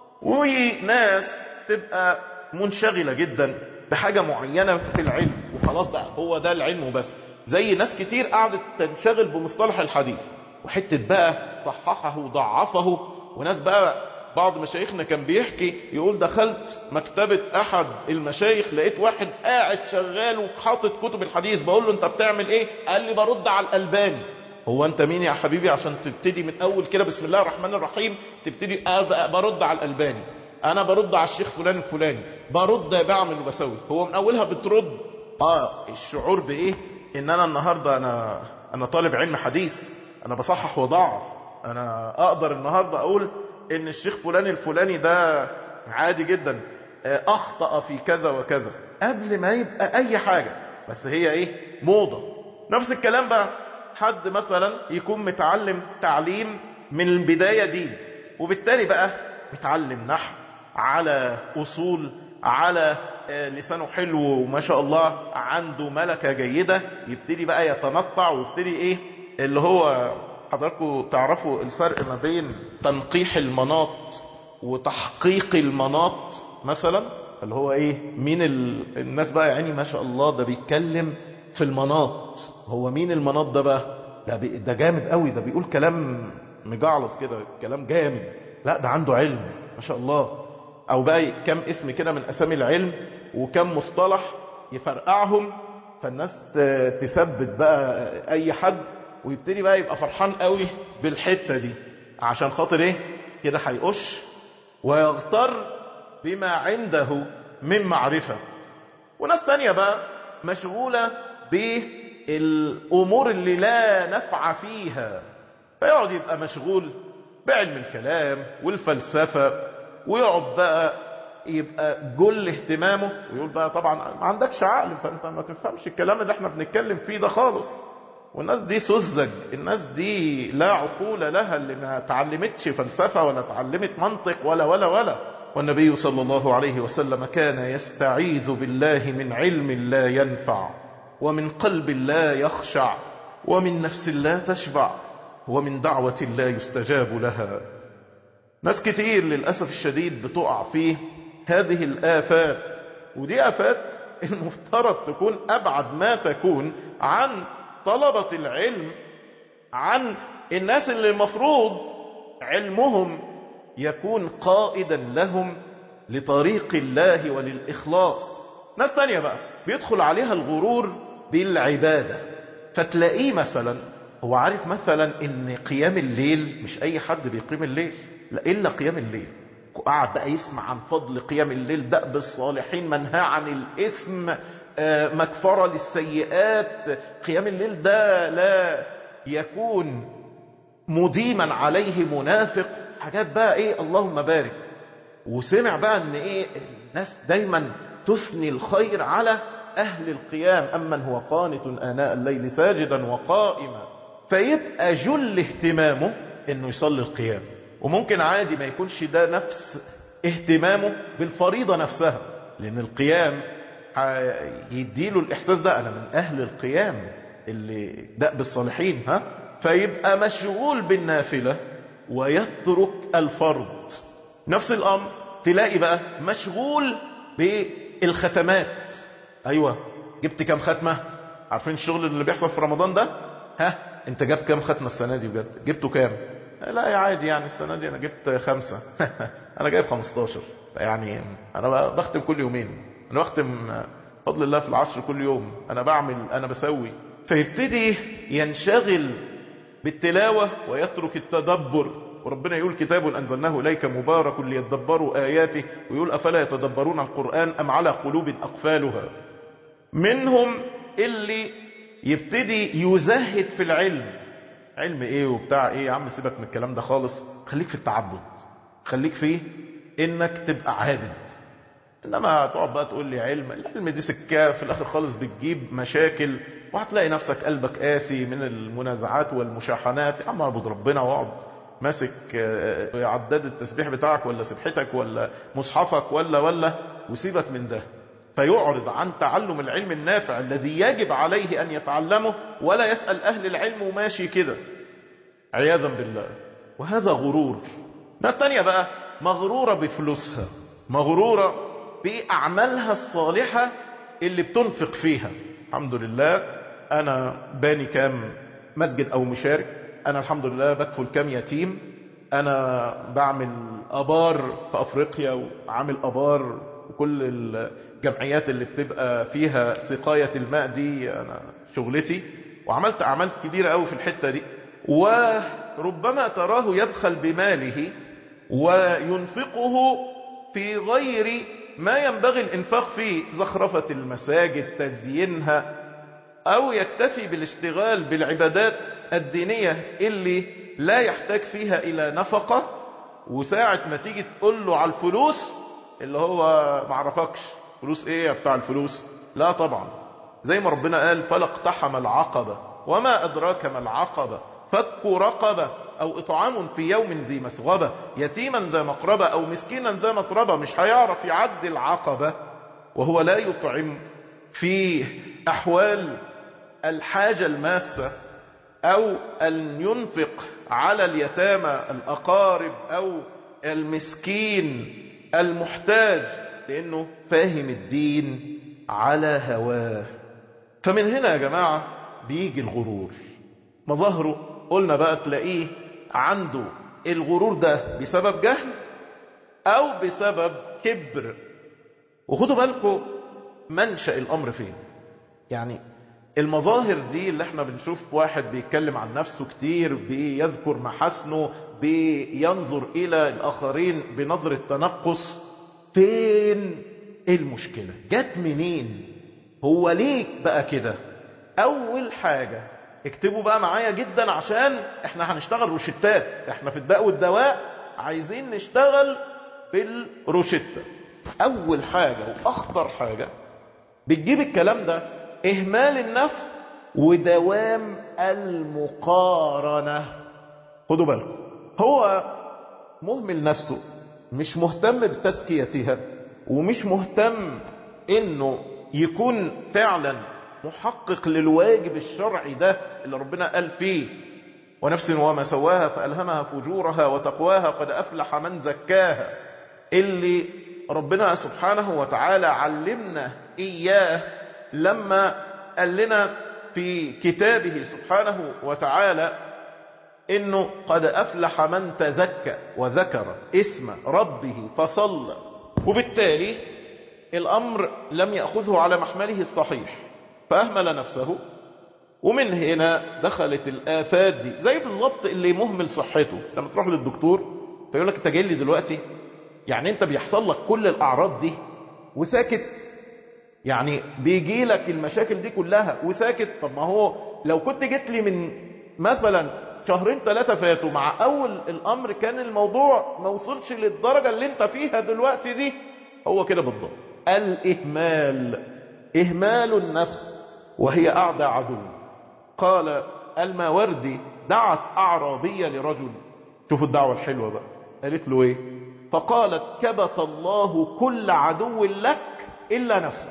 وناس تبقى منشغلة جدا بحاجة معينة في العلم وخلاص بقى هو ده العلم وبس، زي ناس كتير قعدت تنشغل بمصطلح الحديث وحتة بقى صححه وضعفه. وناس بقى بعض مشايخنا كان بيحكي يقول دخلت مكتبة احد المشايخ لقيت واحد قاعد شغال وحاطط كتب الحديث، بقول له انت بتعمل ايه؟ قال لي برد على الألباني. هو انت مين يا حبيبي عشان تبتدي من اول كده بسم الله الرحمن الرحيم تبتدي برد على الألباني؟ انا برد على الشيخ فلان الفلاني، برد بعمل وبسوي. هو من اولها بترد اه الشعور بايه؟ ان انا النهاردة انا انا طالب علم حديث، انا بصحح وضعف، انا اقدر النهاردة اقول ان الشيخ فلان الفلاني ده عادي جدا اخطأ في كذا وكذا قبل ما يبقى اي حاجة. بس هي ايه؟ موضة. نفس الكلام بقى حد مثلا يكون متعلم تعليم من البداية دين، وبالتالي بقى متعلم نحو على أصول، على لسانه حلو وما شاء الله عنده ملكة جيدة، يبتدي بقى يتنطع ويبتدي ايه اللي هو حضراتكم تعرفوا الفرق ما بين تنقيح المناط وتحقيق المناط مثلا، اللي هو ايه مين ال... الناس بقى يعني ما شاء الله ده بيتكلم في المناط. هو مين المناط ده بقى؟ ده, بي... ده جامد قوي، ده بيقول كلام مجعلص كده، كلام جامد، لا ده عنده علم ما شاء الله. او بقى كم اسم كده من اسامي العلم وكم مصطلح يفرقعهم، فالناس تثبت بقى اي حد ويبتدي بقى يبقى فرحان قوي بالحتة دي عشان خاطر ايه؟ كده هيقش ويغتر بما عنده من معرفة. وناس تانية بقى مشغولة بالأمور اللي لا نفع فيها، فيقعد يبقى مشغول بعلم الكلام والفلسفة، ويقعد بقى يبقى جل اهتمامه، ويقول بقى طبعا ما عندكش عقل فانت ما تفهمش الكلام اللي احنا بنتكلم فيه ده خالص. والناس دي سذج، الناس دي لا عقول لها، اللي ما تعلمتش فلسفة ولا تعلمت منطق ولا ولا ولا. والنبي صلى الله عليه وسلم كان يستعيذ بالله من علم لا ينفع، ومن قلب لا يخشع، ومن نفس لا تشبع، ومن دعوة لا يستجاب لها. ناس كتير للأسف الشديد بتقع فيه هذه الآفات، ودي آفات المفترض تكون أبعد ما تكون عن طلبة العلم، عن الناس اللي المفروض علمهم يكون قائدا لهم لطريق الله وللإخلاص. ناس تانية بقى بيدخل عليها الغرور بالعبادة، فتلاقيه مثلا هو عارف مثلا ان قيام الليل مش اي حد بيقيم الليل، لا الا قيام الليل. قاعد بقى يسمع عن فضل قيام الليل، دأب الصالحين، منهى عن الاسم، مكفرة للسيئات. قيام الليل ده لا يكون مديما عليه منافق، حاجات بقى ايه اللهم بارك. وسمع بقى ان ايه الناس دايما تثني الخير على اهل القيام، امن هو قانت اناء الليل ساجدا وقائما. فيبقى جل اهتمامه انه يصلي القيام، وممكن عادي ما يكونش ده نفس اهتمامه بالفريضة نفسها، لان القيام يديله الاحساس ده انا من اهل القيام اللي دأب الصالحين. ها فيبقى مشغول بالنافلة ويترك الفرض. نفس الامر تلاقي بقى مشغول بالختمات. ايوه جبت كام ختمة؟ عارفين الشغل اللي بيحصل في رمضان ده؟ ها انت جاب كام ختمة السنة دي بجد؟ جبته كام؟ لا يا عادي يعني السنة دي انا جبت خمسة انا جايب خمستاشر. يعني انا بختم كل يومين، انا بختم فضل الله في العشر كل يوم، انا بعمل انا بسوي. فيبتدي ينشغل بالتلاوة ويترك التدبر. وربنا يقول كتاب أنزلناه إليك مبارك ليتدبروا آياته، ويقول أفلا يتدبرون القرآن أم على قلوب أقفالها. منهم اللي يبتدي يزهد في العلم. علم ايه وبتاع ايه يا عم، سيبك من الكلام ده خالص، خليك في التعبد، خليك فيه انك تبقى عابد. انما تقعد بقى تقول لي علم، العلم دي سكة في الاخر خالص بتجيب مشاكل، وهتلاقي نفسك قلبك قاسي من المنازعات والمشاحنات. يا عم اعبد ربنا واقعد ماسك عداد التسبيح بتاعك ولا سبحتك ولا مصحفك ولا ولا وسيبك من ده. فيعرض عن تعلم العلم النافع الذي يجب عليه أن يتعلمه، ولا يسأل أهل العلم وماشي كده عياذا بالله. وهذا غرور. ناس تانية بقى مغرورة بفلوسها، مغرورة بأعمالها الصالحة اللي بتنفق فيها. الحمد لله أنا باني كام مسجد أو مشارك، أنا الحمد لله بكفل كام يتيم، أنا بعمل أبار في أفريقيا وعامل أبار، وكل الجمعيات اللي بتبقى فيها سقاية الماء دي أنا شغلتي، وعملت أعمال كبيرة أوي في الحتة دي. وربما تراه يبخل بماله وينفقه في غير ما ينبغي الإنفاق فيه، زخرفة المساجد، تزيينها، أو يكتفي بالاشتغال بالعبادات الدينية اللي لا يحتاج فيها إلى نفقة. وساعة ما تيجي تقول له على الفلوس اللي هو معرفكش فلوس ايه بتاع الفلوس، لا طبعا. زي ما ربنا قال فلا اقتحم العقبة وما أدراك ما العقبة فك رقبة أو إطعام في يوم ذي مسغبة يتيما ذا مقربة أو مسكينا ذا متربة. مش هيعرف يعدي العقبة وهو لا يطعم في أحوال الحاجة الماسة، أو أن ينفق على اليتامى الأقارب أو المسكين المحتاج، لأنه فاهم الدين على هواه. فمن هنا يا جماعة بيجي الغرور. مظاهره قلنا بقى تلاقيه عنده الغرور ده بسبب جهل أو بسبب كبر. وخدوا بالكم منشأ الأمر فين. يعني المظاهر دي اللي احنا بنشوف واحد بيتكلم عن نفسه كتير، بيذكر محاسنه، بينظر الى الاخرين بنظرة تنقص، فين المشكلة؟ جت منين؟ هو ليه بقى كده؟ اول حاجة اكتبوا بقى معايا جدا عشان احنا هنشتغل روشتات، احنا في الداء والدواء عايزين نشتغل بالروشتة. اول حاجة واخطر حاجة بتجيب الكلام ده اهمال النفس ودوام المقارنة. خدوا بالكم، هو مهمل نفسه، مش مهتم بتزكيتها، ومش مهتم انه يكون فعلا محقق للواجب الشرعي ده اللي ربنا قال فيه ونفس وما سواها فألهمها فجورها وتقواها قد أفلح من زكاها، اللي ربنا سبحانه وتعالى علمنا إياه لما قال لنا في كتابه سبحانه وتعالى إنه قد أفلح من تزكى وذكر اسم ربه فصلى. وبالتالي الأمر لم يأخذه على محمله الصحيح فأهمل نفسه، ومن هنا دخلت الآفات دي. زي بالظبط اللي مهمل صحته لما تروح للدكتور فيقول لك انت جاي لي دلوقتي، يعني انت بيحصل لك كل الأعراض دي وساكت؟ يعني بيجي لك المشاكل دي كلها وساكت؟ طب ما هو لو كنت جيت لي من مثلا شهرين ثلاثة فاتوا مع أول الأمر كان الموضوع ما وصلش للدرجة اللي انت فيها دلوقتي دي. هو كده بالضبط الإهمال، إهمال النفس وهي أعدى عدو. قال الماوردي دعت أعرابية لرجل، شوفوا الدعوة الحلوة بقى، قالت له ايه؟ فقالت كبت الله كل عدو لك إلا نفسك،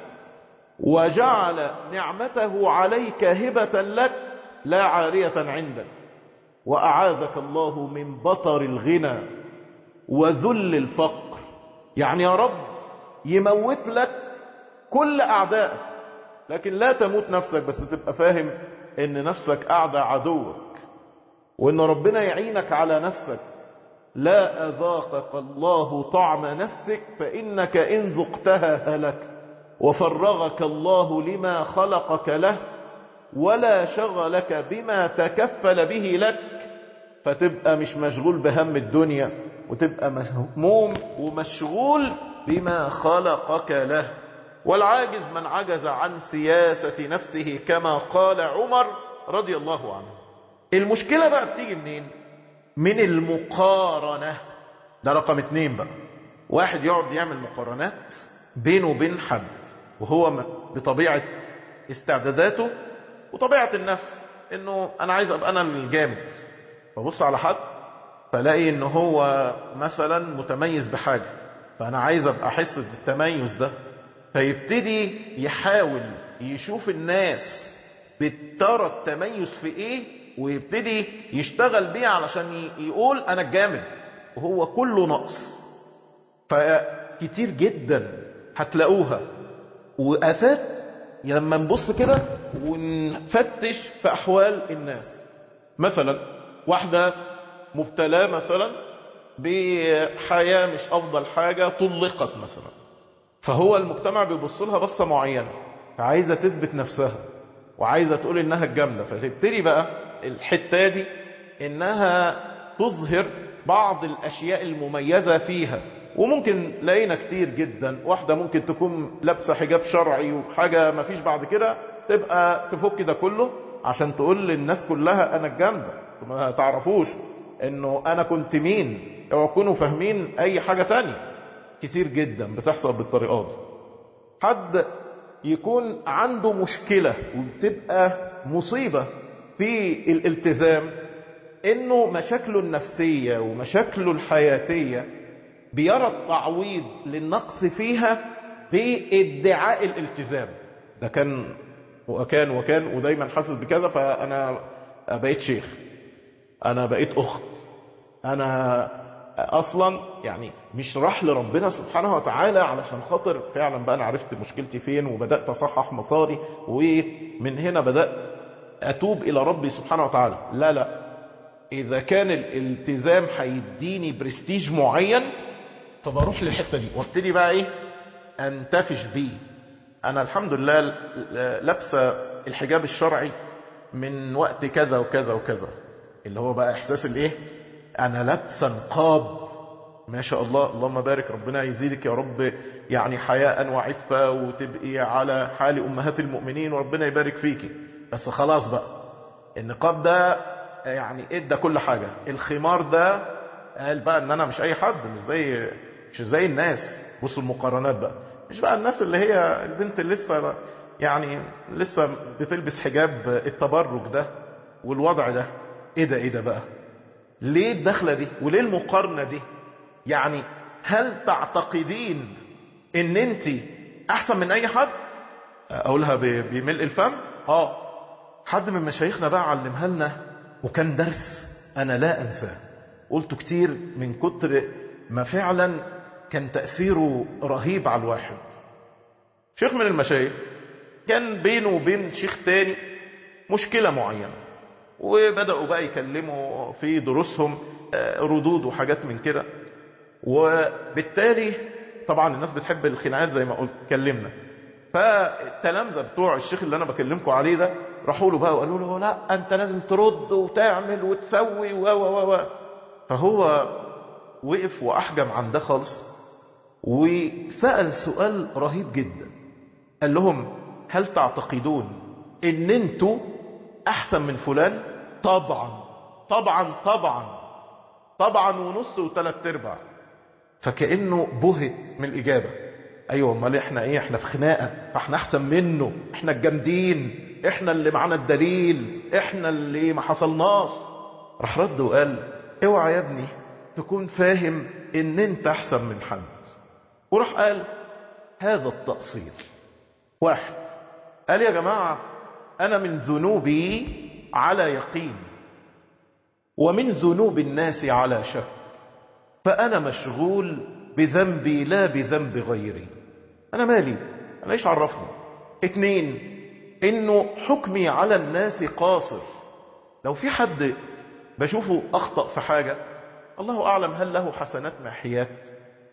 وجعل نعمته عليك هبة لك لا عارية عندك، وأعاذك الله من بطر الغنى وذل الفقر. يعني يا رب يموت لك كل أعدائك لكن لا تموت نفسك، بس تبقى فاهم ان نفسك أعدى عدوك، وان ربنا يعينك على نفسك. لا أذاقك الله طعم نفسك فإنك إن ذقتها هلكت، وفرغك الله لما خلقك له ولا شغلك بما تكفل به لك، فتبقى مش مشغول بهم الدنيا وتبقى مهموم ومشغول بما خلقك له. والعاجز من عجز عن سياسة نفسه كما قال عمر رضي الله عنه. المشكلة بقى بتيجي منين؟ من المقارنة. ده رقم اتنين بقى، واحد يقعد يعمل مقارنات بينه وبين حد وهو بطبيعة استعداداته وطبيعة النفس انه انا عايز ابقى انا الجامد، فبص على حد فلاقي انه هو مثلا متميز بحاجة، فانا عايز ابقى احس بالتميز ده، فيبتدي يحاول يشوف الناس بترى التميز في ايه ويبتدي يشتغل بيه علشان يقول انا الجامد، وهو كله نقص. فكتير جدا هتلاقوها وآفات لما نبص كده ونفتش في احوال الناس. مثلا واحدة مبتلاه مثلا بحياة مش افضل حاجة، طلقت مثلا، فهو المجتمع بيبص لها بصة معينة، فعايزة تثبت نفسها وعايزة تقول انها الجامدة، فتبتدي بقى الحتة دي انها تظهر بعض الاشياء المميزة فيها. وممكن لقينا كتير جدا واحدة ممكن تكون لابسة حجاب شرعي وحاجة ما فيش بعد كده تبقى تفك ده كله عشان تقول للناس كلها انا الجامدة، ما تعرفوش انه انا كنت مين، او كونوا فاهمين اي حاجة تانية. كتير جدا بتحصل بالطريقات دي. حد يكون عنده مشكلة وبتبقى مصيبة في الالتزام، انه مشاكله النفسية ومشاكله الحياتية بيرى التعويض للنقص فيها بادعاء الالتزام. ده كان وكان وكان ودايما حاسس بكذا، فانا بقيت شيخ، انا بقيت اخت، انا اصلا يعني مش راح لربنا سبحانه وتعالى علشان خاطر فعلا بقى انا عرفت مشكلتي فين وبدأت اصحح مساري ومن هنا بدأت اتوب الى ربي سبحانه وتعالى. لا لا، اذا كان الالتزام هيديني برستيج معين فبروح للحتة دي وابتدي بقى ايه انتفش بيه. انا الحمد لله لابسه الحجاب الشرعي من وقت كذا وكذا وكذا، اللي هو بقى احساس الايه، انا لابسه نقاب ما شاء الله، اللهم بارك، ربنا يزيدك يا رب يعني حياء وعفة وتبقي على حال امهات المؤمنين وربنا يبارك فيكي. بس خلاص بقى النقاب ده يعني ادى كل حاجة. الخمار ده قال بقى ان انا مش اي حد، مش زي مش زي الناس. بصوا المقارنات بقى، مش بقى الناس اللي هي البنت اللي لسه يعني لسه بتلبس حجاب التبرج ده والوضع ده. ايه ده ايه ده بقى؟ ليه الدخلة دي وليه المقارنة دي؟ يعني هل تعتقدين ان انت احسن من اي حد؟ اقولها بملء الفم. اه حد من مشايخنا بقى علمها لنا، وكان درس انا لا انساه، قلته كتير من كتر ما فعلا كان تأثيره رهيب على الواحد. شيخ من المشايخ كان بينه وبين شيخ تاني مشكلة معينة، وبدأوا بقى يكلموا في دروسهم ردود وحاجات من كده، وبالتالي طبعا الناس بتحب الخناقات زي ما قلت اتكلمنا. فالتلامذة بتوع الشيخ اللي انا بكلمكم عليه ده راحوا له بقى وقالوا له لا انت لازم ترد وتعمل وتسوي و و و فهو وقف واحجم عن ده خالص، وسأل سؤال رهيب جدا. قال لهم هل تعتقدون ان انتوا احسن من فلان؟ طبعا طبعا طبعا طبعا ونص وثلاث ارباع. فكأنه بهت من الإجابة. أيوة امال احنا ايه؟ احنا في خناقة فاحنا احسن منه، احنا الجامدين، احنا اللي معانا الدليل، احنا اللي ما حصلناش. راح رد وقال اوعى يا ابني تكون فاهم ان انت احسن من حد. وراح قال هذا التقصير. واحد قال يا جماعة انا من ذنوبي على يقين، ومن ذنوب الناس على شك، فأنا مشغول بذنبي لا بذنب غيري، أنا مالي، أنا إيش عرفني. اتنين إنه حكمي على الناس قاصر، لو في حد بشوفه أخطأ في حاجة الله أعلم هل له حسنات محيات،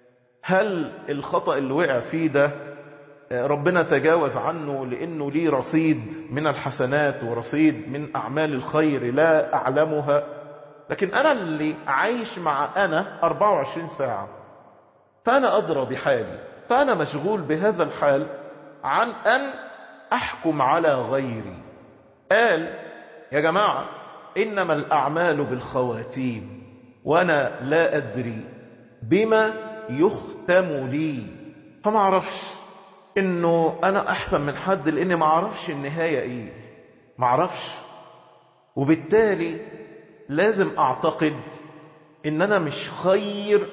هل الخطأ اللي وقع فيه ده ربنا تجاوز عنه لأنه ليه رصيد من الحسنات ورصيد من أعمال الخير لا أعلمها. لكن أنا اللي عايش مع أنا أربعة وعشرين ساعة، فأنا أدرى بحالي، فأنا مشغول بهذا الحال عن أن أحكم على غيري. قال يا جماعة إنما الأعمال بالخواتيم، وأنا لا أدري بما يختم لي، فما أعرفش إنه أنا أحسن من حد لأني ما أعرفش النهاية إيه، ما أعرفش. وبالتالي لازم أعتقد إن أنا مش خير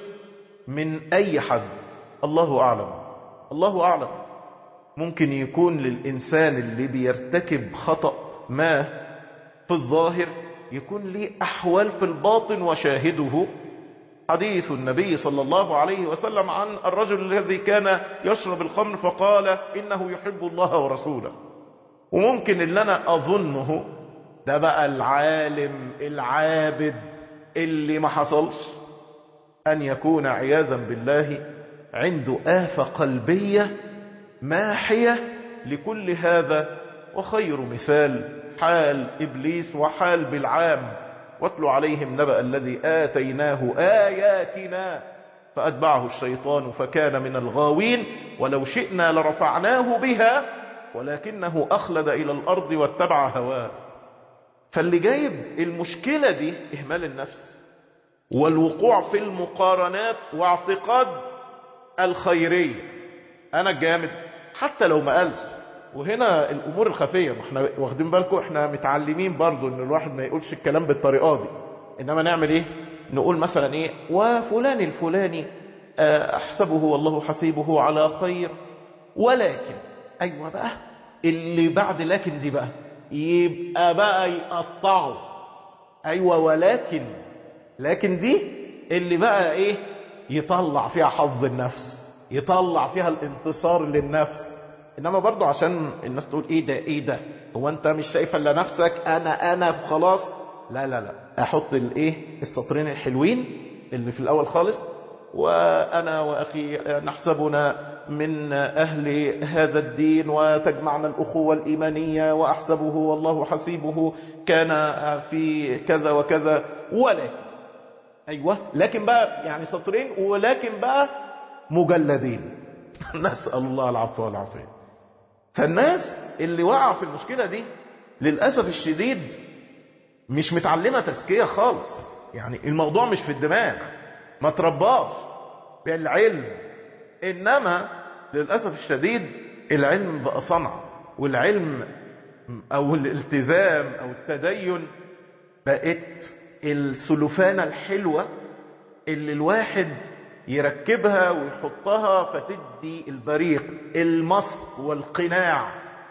من أي حد. الله أعلم، الله أعلم. ممكن يكون للإنسان اللي بيرتكب خطأ ما في الظاهر يكون ليه أحوال في الباطن وشاهده حديث النبي صلى الله عليه وسلم عن الرجل الذي كان يشرب الخمر فقال إنه يحب الله ورسوله. وممكن اللي أنا أظنه ده بقى العالم العابد اللي ما حصلش، أن يكون عياذا بالله عنده آفة قلبية ماحية لكل هذا. وخير مثال حال إبليس وحال بالعام، واتل عليهم نبأ الذي آتيناه آياتنا فأتبعه الشيطان فكان من الغاوين، ولو شئنا لرفعناه بها ولكنه أخلد إلى الأرض واتبع هواه. فاللي جايب المشكلة دي إهمال النفس والوقوع في المقارنات واعتقاد الخيرية، أنا الجامد حتى لو ما قالش. وهنا الأمور الخفية، احنا واخدين بالكم احنا متعلمين برضو ان الواحد ما يقولش الكلام بالطريقة دي، انما نعمل ايه؟ نقول مثلا ايه وفلان الفلاني احسبه والله حسيبه على خير، ولكن ايوه بقى اللي بعد لكن دي بقى يبقى بقى يقطعوا. ايوه ولكن لكن دي اللي بقى ايه يطلع فيها حظ النفس، يطلع فيها الانتصار للنفس. انما برضو عشان الناس تقول ايه ده ايه ده هو انت مش شايف الا نفسك، انا انا خلاص. لا لا لا، احط الايه السطرين الحلوين اللي في الاول خالص، وانا واخي نحسبنا من أهل هذا الدين وتجمعنا الأخوة الإيمانية وأحسبه والله حسيبه كان في كذا وكذا. ولكن أيوة لكن بقى يعني سطرين، ولكن بقى مجلدين. نسأل الله العفو والعافية. فالناس اللي وقع في المشكلة دي للأسف الشديد مش متعلمة تزكية خالص. يعني الموضوع مش في الدماغ، ما ترباش بالعلم، إنما للأسف الشديد العلم بقى صنع، والعلم أو الالتزام أو التدين بقت السلوفانة الحلوة اللي الواحد يركبها ويحطها فتدي البريق المصق والقناع.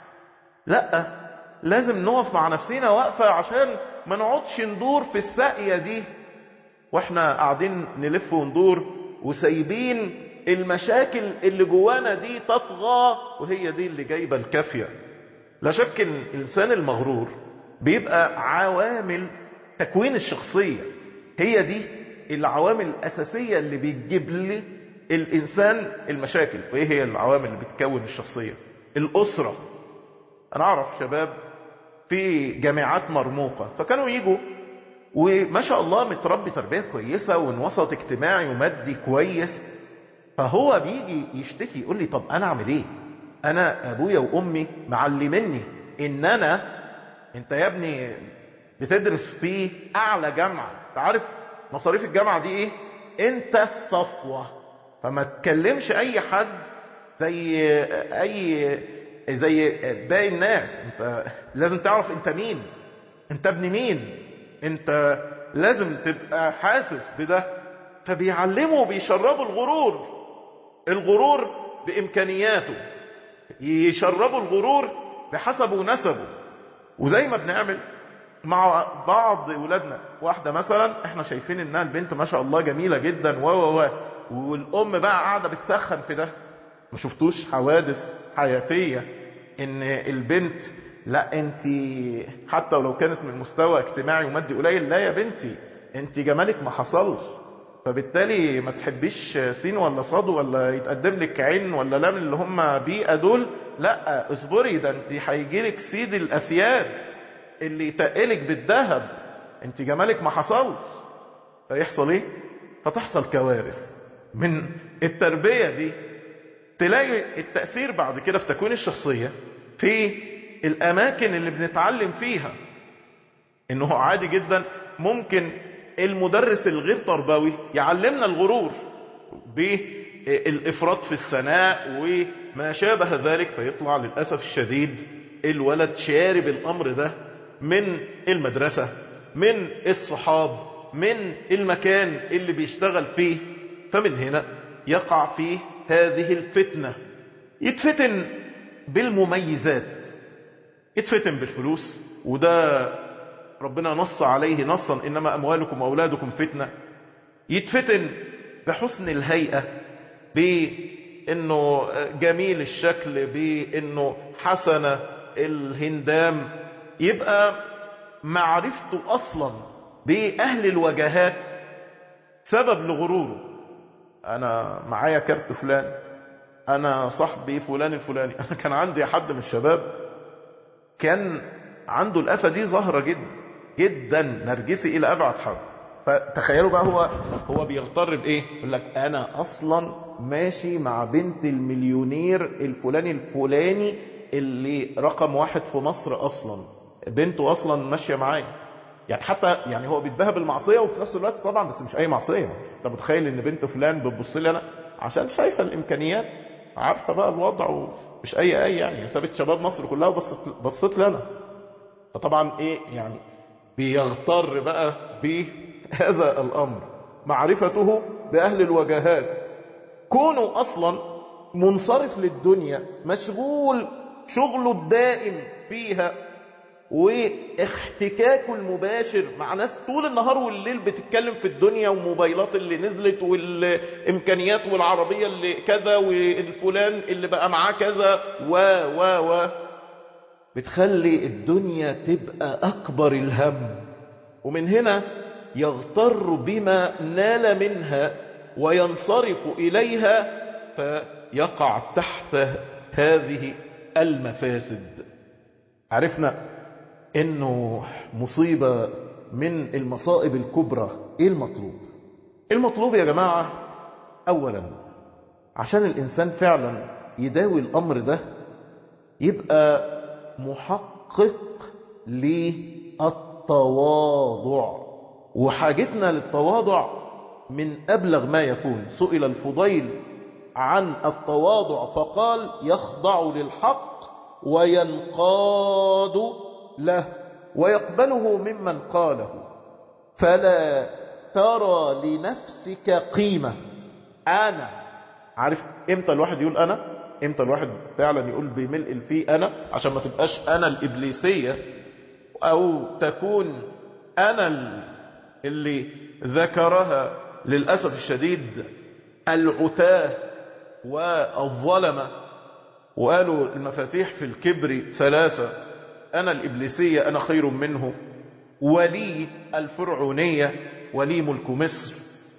لا، لازم نقف مع نفسنا وقفة عشان ما نقعدش ندور في الساقية دي واحنا قاعدين نلف وندور وسايبين المشاكل اللي جوانا دي تطغى، وهي دي اللي جايبة الكافية. لا شك ان الانسان المغرور بيبقى عوامل تكوين الشخصية، هي دي العوامل الأساسية اللي بتجيب لي الإنسان المشاكل. وإيه هي العوامل اللي بتكون الشخصية؟ الأسرة. أنا أعرف شباب في جامعات مرموقة، فكانوا يجوا وما شاء الله متربي تربية كويسة وانوسط اجتماعي ومادي كويس، فهو بيجي يشتكي يقول لي طب أنا أعمل إيه؟ أنا أبويا وأمي معلمني إن أنا، أنت يا ابني بتدرس في أعلى جامعة، تعرف مصاريف الجامعة دي إيه؟ أنت الصفوة، فما تكلمش أي حد زي أي زي باقي الناس. أنت لازم تعرف أنت مين، أنت ابن مين، أنت لازم تبقى حاسس بده. فبيعلموا بيشربوا الغرور، الغرور بإمكانياته، يشربوا الغرور بحسبه ونسبه. وزي ما بنعمل مع بعض اولادنا، واحدة مثلا احنا شايفين انها البنت ما شاء الله جميلة جدا و و و والام بقى قاعدة بتسخن في ده. ما شفتوش حوادث حياتية ان البنت لا انت حتى ولو كانت من مستوى اجتماعي ومادي قليل، لا يا بنتي انت جمالك ما حصلش، فبالتالي ما تحبيش سين ولا صاد ولا يتقدم لك عين ولا لا من اللي هم بيئة دول، لا اصبري ده انت هيجيلك سيد الاسياد اللي يتقلك بالذهب، انت جمالك ما حصلش. فيحصل ايه؟ فتحصل كوارث من التربية دي. تلاقي التأثير بعد كده في تكوين الشخصية في الاماكن اللي بنتعلم فيها. انه عادي جدا ممكن المدرس الغير تربوي يعلمنا الغرور بالافراط في الثناء وما شابه ذلك، فيطلع للأسف الشديد الولد شارب الامر ده من المدرسة، من الصحاب، من المكان اللي بيشتغل فيه. فمن هنا يقع فيه هذه الفتنة، يتفتن بالمميزات، يتفتن بالفلوس، وده ربنا نص عليه نصا إنما أموالكم وأولادكم فتنة. يتفتن بحسن الهيئة، بأنه جميل الشكل، بأنه حسن الهندام، يبقى معرفته أصلا بأهل الوجهات سبب لغروره. أنا معايا كارت فلان، أنا صاحبي فلان الفلاني. أنا كان عندي حد من الشباب كان عنده الآفة دي ظاهرة جدا جدا، نرجسي إلى أبعد حد. فتخيلوا بقى هو هو بيغتر بإيه؟ يقول لك أنا أصلا ماشي مع بنت المليونير الفلاني الفلاني اللي رقم واحد في مصر، أصلا بنته أصلا ماشية معايا. يعني حتى يعني هو بيتباهى بالمعصية وفي نفس الوقت طبعا بس مش أي معصية. أنت متخيل إن بنت فلان بتبص لي أنا عشان شايفة الإمكانيات، عارفة بقى الوضع، ومش أي أي يعني سابت شباب مصر كلها وبصت بصت لي أنا. فطبعا إيه يعني بيغتر بقى بهذا الأمر، معرفته بأهل الوجهات، كونه أصلا منصرف للدنيا، مشغول شغله الدائم فيها، واحتكاكه المباشر مع ناس طول النهار والليل بتتكلم في الدنيا والموبايلات اللي نزلت والإمكانيات والعربية اللي كذا والفلان اللي بقى معاه كذا و و و بتخلي الدنيا تبقى أكبر الهم. ومن هنا يغتر بما نال منها وينصرف إليها، يقع تحت هذه المفاسد. عرفنا انه مصيبة من المصائب الكبرى. ايه المطلوب؟ المطلوب يا جماعة اولا عشان الانسان فعلا يداوي الامر ده يبقى محقق للتواضع، وحاجتنا للتواضع من ابلغ ما يكون. سئل الفضيل عن التواضع فقال يخضع للحق وينقاد له ويقبله ممن قاله، فلا ترى لنفسك قيمة. أنا عارف امتى الواحد يقول أنا؟ امتى الواحد فعلا يقول بملء الفيه أنا؟ عشان ما تبقاش أنا الإبليسية أو تكون أنا اللي ذكرها للأسف الشديد العتاه والظلمة، وقالوا المفاتيح في الكبر ثلاثة: أنا الإبليسية أنا خير منه، ولي الفرعونية ولي ملك مصر،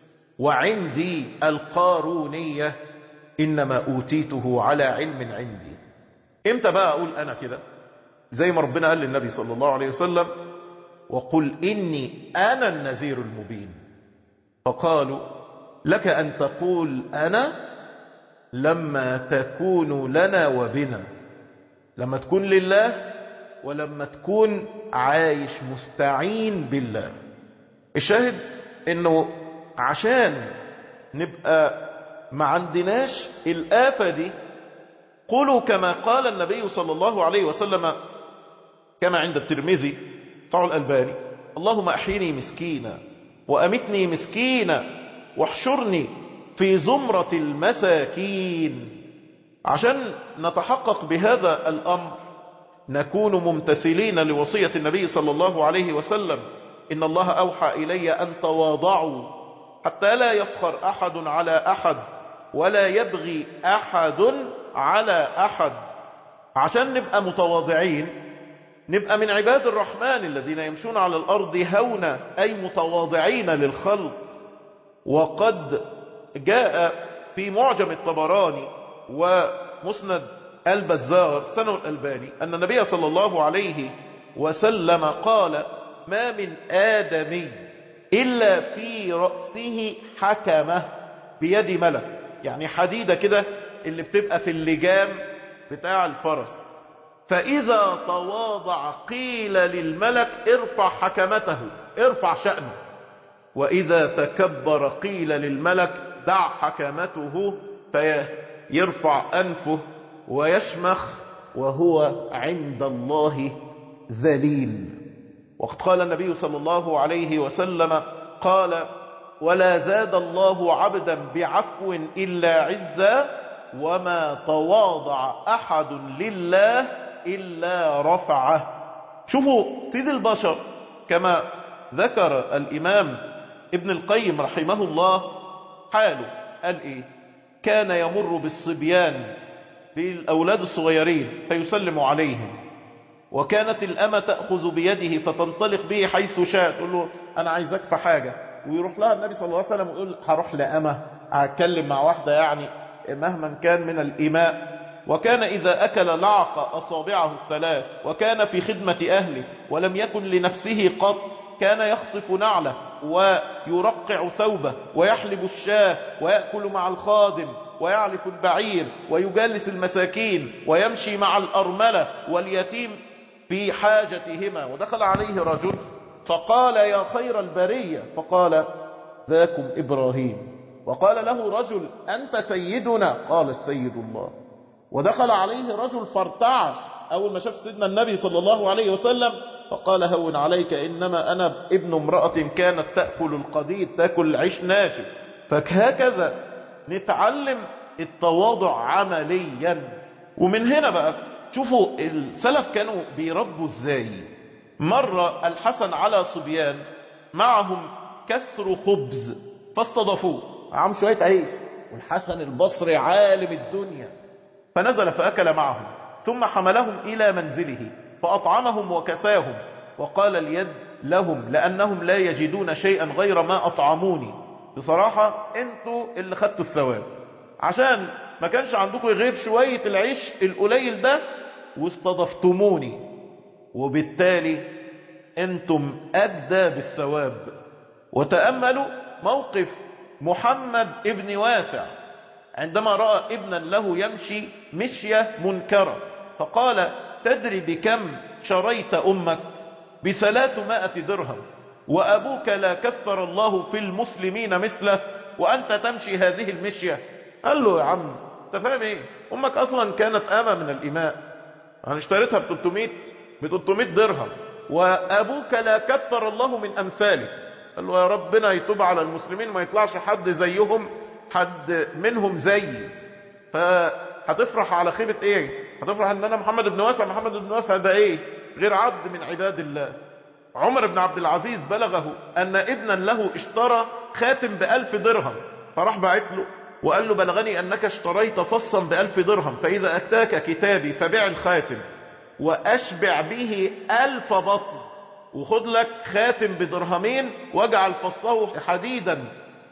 وعندي القارونية إنما أوتيته على علم عندي. إمتى بقى أقول أنا كده؟ زي ما ربنا قال للنبي صلى الله عليه وسلم: وقل إني أنا النذير المبين. فقالوا لك أن تقول أنا لما تكون لنا وبنا، لما تكون لله ولما تكون عايش مستعين بالله. الشاهد انه عشان نبقى ما عندناش الآفة دي، قولوا كما قال النبي صلى الله عليه وسلم كما عند الترمذي صحيح الألباني: اللهم أحيني مسكينا وأمتني مسكينا واحشرني في زمرة المساكين. عشان نتحقق بهذا الأمر نكون ممتثلين لوصية النبي صلى الله عليه وسلم: إن الله أوحى إلي أن تواضعوا حتى لا يفخر أحد على أحد ولا يبغي أحد على أحد. عشان نبقى متواضعين، نبقى من عباد الرحمن الذين يمشون على الأرض هونا، أي متواضعين للخلق. وقد جاء في معجم الطبراني ومسند البزار سنة الألباني أن النبي صلى الله عليه وسلم قال: ما من آدمي إلا في رأسه حكمة بيد ملك، يعني حديدة كده اللي بتبقى في اللجام بتاع الفرس، فإذا تواضع قيل للملك ارفع حكمته، ارفع شأنه، وإذا تكبر قيل للملك دع حكمته فيرفع أنفه ويشمخ وهو عند الله ذليل. وقد قال النبي صلى الله عليه وسلم قال: ولا زاد الله عبدا بعفو إلا عزا، وما تواضع أحد لله إلا رفعه. شوفوا سيد البشر كما ذكر الإمام ابن القيم رحمه الله حاله، قال إيه؟ كان يمر بالصبيان بالأولاد الصغيرين فيسلم عليهم، وكانت الأمة تأخذ بيده فتنطلق به حيث شاء، تقول له أنا عايزك في حاجة، ويروح لها النبي صلى الله عليه وسلم ويقول هروح لأمة أتكلم مع واحدة يعني مهما كان من الإيماء. وكان إذا أكل لعق أصابعه الثلاث، وكان في خدمة أهله ولم يكن لنفسه قط، كان يخصف نعله ويرقع ثوبه ويحلب الشاة ويأكل مع الخادم ويعلف البعير ويجالس المساكين ويمشي مع الأرملة واليتيم في حاجتهما. ودخل عليه رجل فقال: يا خير البرية، فقال: ذاكم إبراهيم. وقال له رجل: أنت سيدنا، قال: السيد الله. ودخل عليه رجل فارتعش أول ما شاف سيدنا النبي صلى الله عليه وسلم، فقال: هون عليك، إنما أنا ابن امرأة كانت تأكل القديد، تأكل العيش ناشف. فهكذا نتعلم التواضع عمليا. ومن هنا بقى شوفوا السلف كانوا بيربوا ازاي. مرة الحسن على صبيان معهم كسر خبز فاستضافوه، معهم شوية عيش، والحسن البصري عالم الدنيا، فنزل فأكل معهم، ثم حملهم إلى منزله فأطعمهم وكساهم، وقال اليد لهم لأنهم لا يجدون شيئا غير ما أطعموني، بصراحة انتوا اللي خدتوا الثواب. عشان ما كانش عندكم غير شوية العيش القليل ده واستضفتموني، وبالتالي انتم أدى بالثواب. وتأملوا موقف محمد ابن واسع عندما رأى ابنا له يمشي مشية منكرة فقال: تدري بكم شريت أمك؟ بثلاثمائة درهم، وأبوك لا كثر الله في المسلمين مثله وأنت تمشي هذه المشية. قال له: يا عم انت فاهم ايه؟ أمك أصلا كانت آمة من الإماء، أنا اشتريتها ب ثلاثمائة ب ثلاثمائة درهم، وأبوك لا كثر الله من أمثالك. قال له: يا ربنا يتوب على المسلمين ما يطلعش حد زيهم، حد منهم زيي. فهتفرح على خيبة ايه؟ هتفرح ان انا محمد بن واسع. محمد بن واسع ده ايه غير عبد من عباد الله. عمر بن عبد العزيز بلغه ان ابنا له اشترى خاتم بألف درهم، فراح بعت له وقال له: بلغني انك اشتريت فصا بألف درهم، فاذا اتاك كتابي فبيع الخاتم واشبع به ألف بطن، وخد لك خاتم بدرهمين واجعل فصه حديدا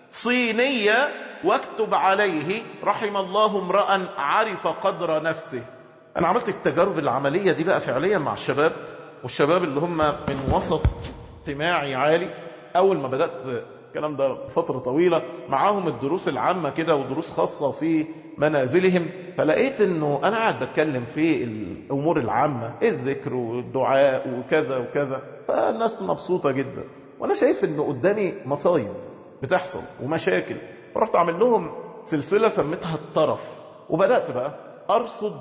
صينية واكتب عليه: رحم الله امرأ عرف قدر نفسه. انا عملت التجارب العملية دي بقى فعليا مع الشباب، والشباب اللي هم من وسط اجتماعي عالي. اول ما بدأت الكلام ده فترة طويلة معاهم الدروس العامة كده ودروس خاصة في منازلهم، فلقيت انه انا قاعد بتكلم في الامور العامة، الذكر والدعاء وكذا وكذا، فالناس مبسوطة جدا، وانا شايف انه قدامي مصايب بتحصل ومشاكل. فرحت اعمل لهم سلسلة سميتها الطرف، وبدأت بقى ارصد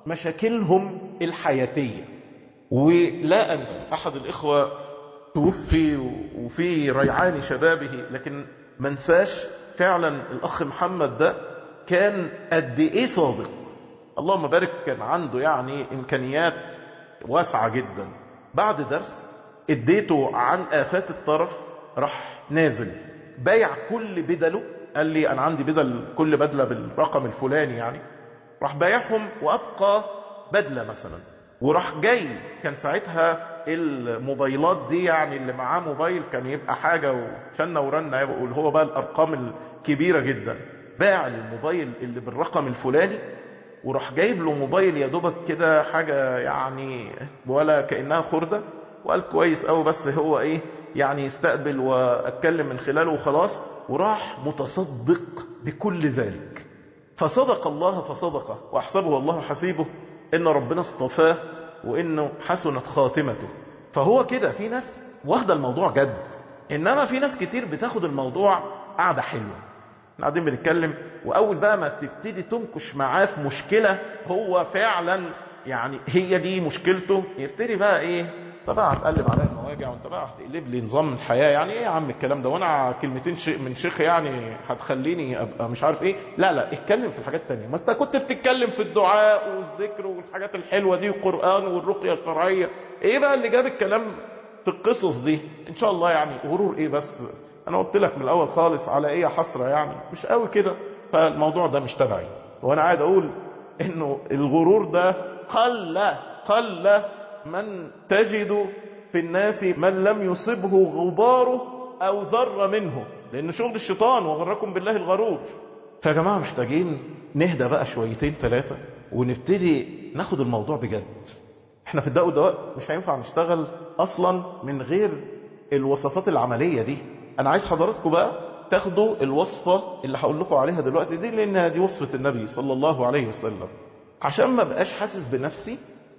مشاكلهم الحياتية. ولا انسى احد الاخوة توفي وفي ريعان شبابه، لكن منساش فعلا الاخ محمد ده كان قد ايه صادق. اللهم بارك، كان عنده يعني امكانيات واسعة جدا. بعد درس اديته عن آفات الطرف، راح نازل بايع كل بدله. قال لي انا عندي بدل كل بدلة بالرقم الفلاني يعني، راح بايعهم وابقى بدلة مثلا. وراح جاي، كان ساعتها الموبايلات دي يعني اللي معاه موبايل كان يبقى حاجة وشنة ورنة، يبقى هو بقى الارقام الكبيرة جدا. باع الموبايل اللي بالرقم الفلاني وراح جايب له موبايل يا دوبك كده حاجة يعني ولا كأنها خردة، وقال كويس قوي بس هو ايه يعني يستقبل واتكلم من خلاله وخلاص. وراح متصدق بكل ذلك، فصدق الله فصدقه واحسبه الله حسيبه، ان ربنا اصطفاه وانه حسنت خاتمته. فهو كده في ناس واخده الموضوع جد، انما في ناس كتير بتاخد الموضوع قاعده حلوه. احنا قاعدين بنتكلم، واول بقى ما تبتدي تنكش معاه في مشكله هو فعلا يعني هي دي مشكلته، يبتدي بقى ايه؟ انت بقى هتقلب عليا المواجع، وانت بقى هتقلب لي نظام الحياه، يعني ايه يا عم الكلام ده؟ وانا كلمتين شيء من شيخ يعني هتخليني ابقى مش عارف ايه؟ لا لا، اتكلم في الحاجات التانية. ما انت كنت بتتكلم في الدعاء والذكر والحاجات الحلوه دي والقران والرقيه الشرعيه، ايه بقى اللي جاب الكلام في القصص دي؟ ان شاء الله يعني غرور ايه بس؟ انا قلت لك من الاول خالص على ايه حسره يعني، مش قوي كده. فالموضوع ده مش تبعي، وانا قاعد اقول انه الغرور ده قل قل من تجد في الناس من لم يصبه غباره او ذره منه، لان شغل الشيطان وغركم بالله الغرور. فيا جماعه محتاجين نهدى بقى شويتين ثلاثه ونبتدي ناخد الموضوع بجد. احنا في الدواء والدواء مش هينفع نشتغل اصلا من غير الوصفات العمليه دي. انا عايز حضراتكم بقى تاخدوا الوصفه اللي هقول لكم عليها دلوقتي دي، لانها دي وصفه النبي صلى الله عليه وسلم، عشان ما بقاش حاسس بنفسي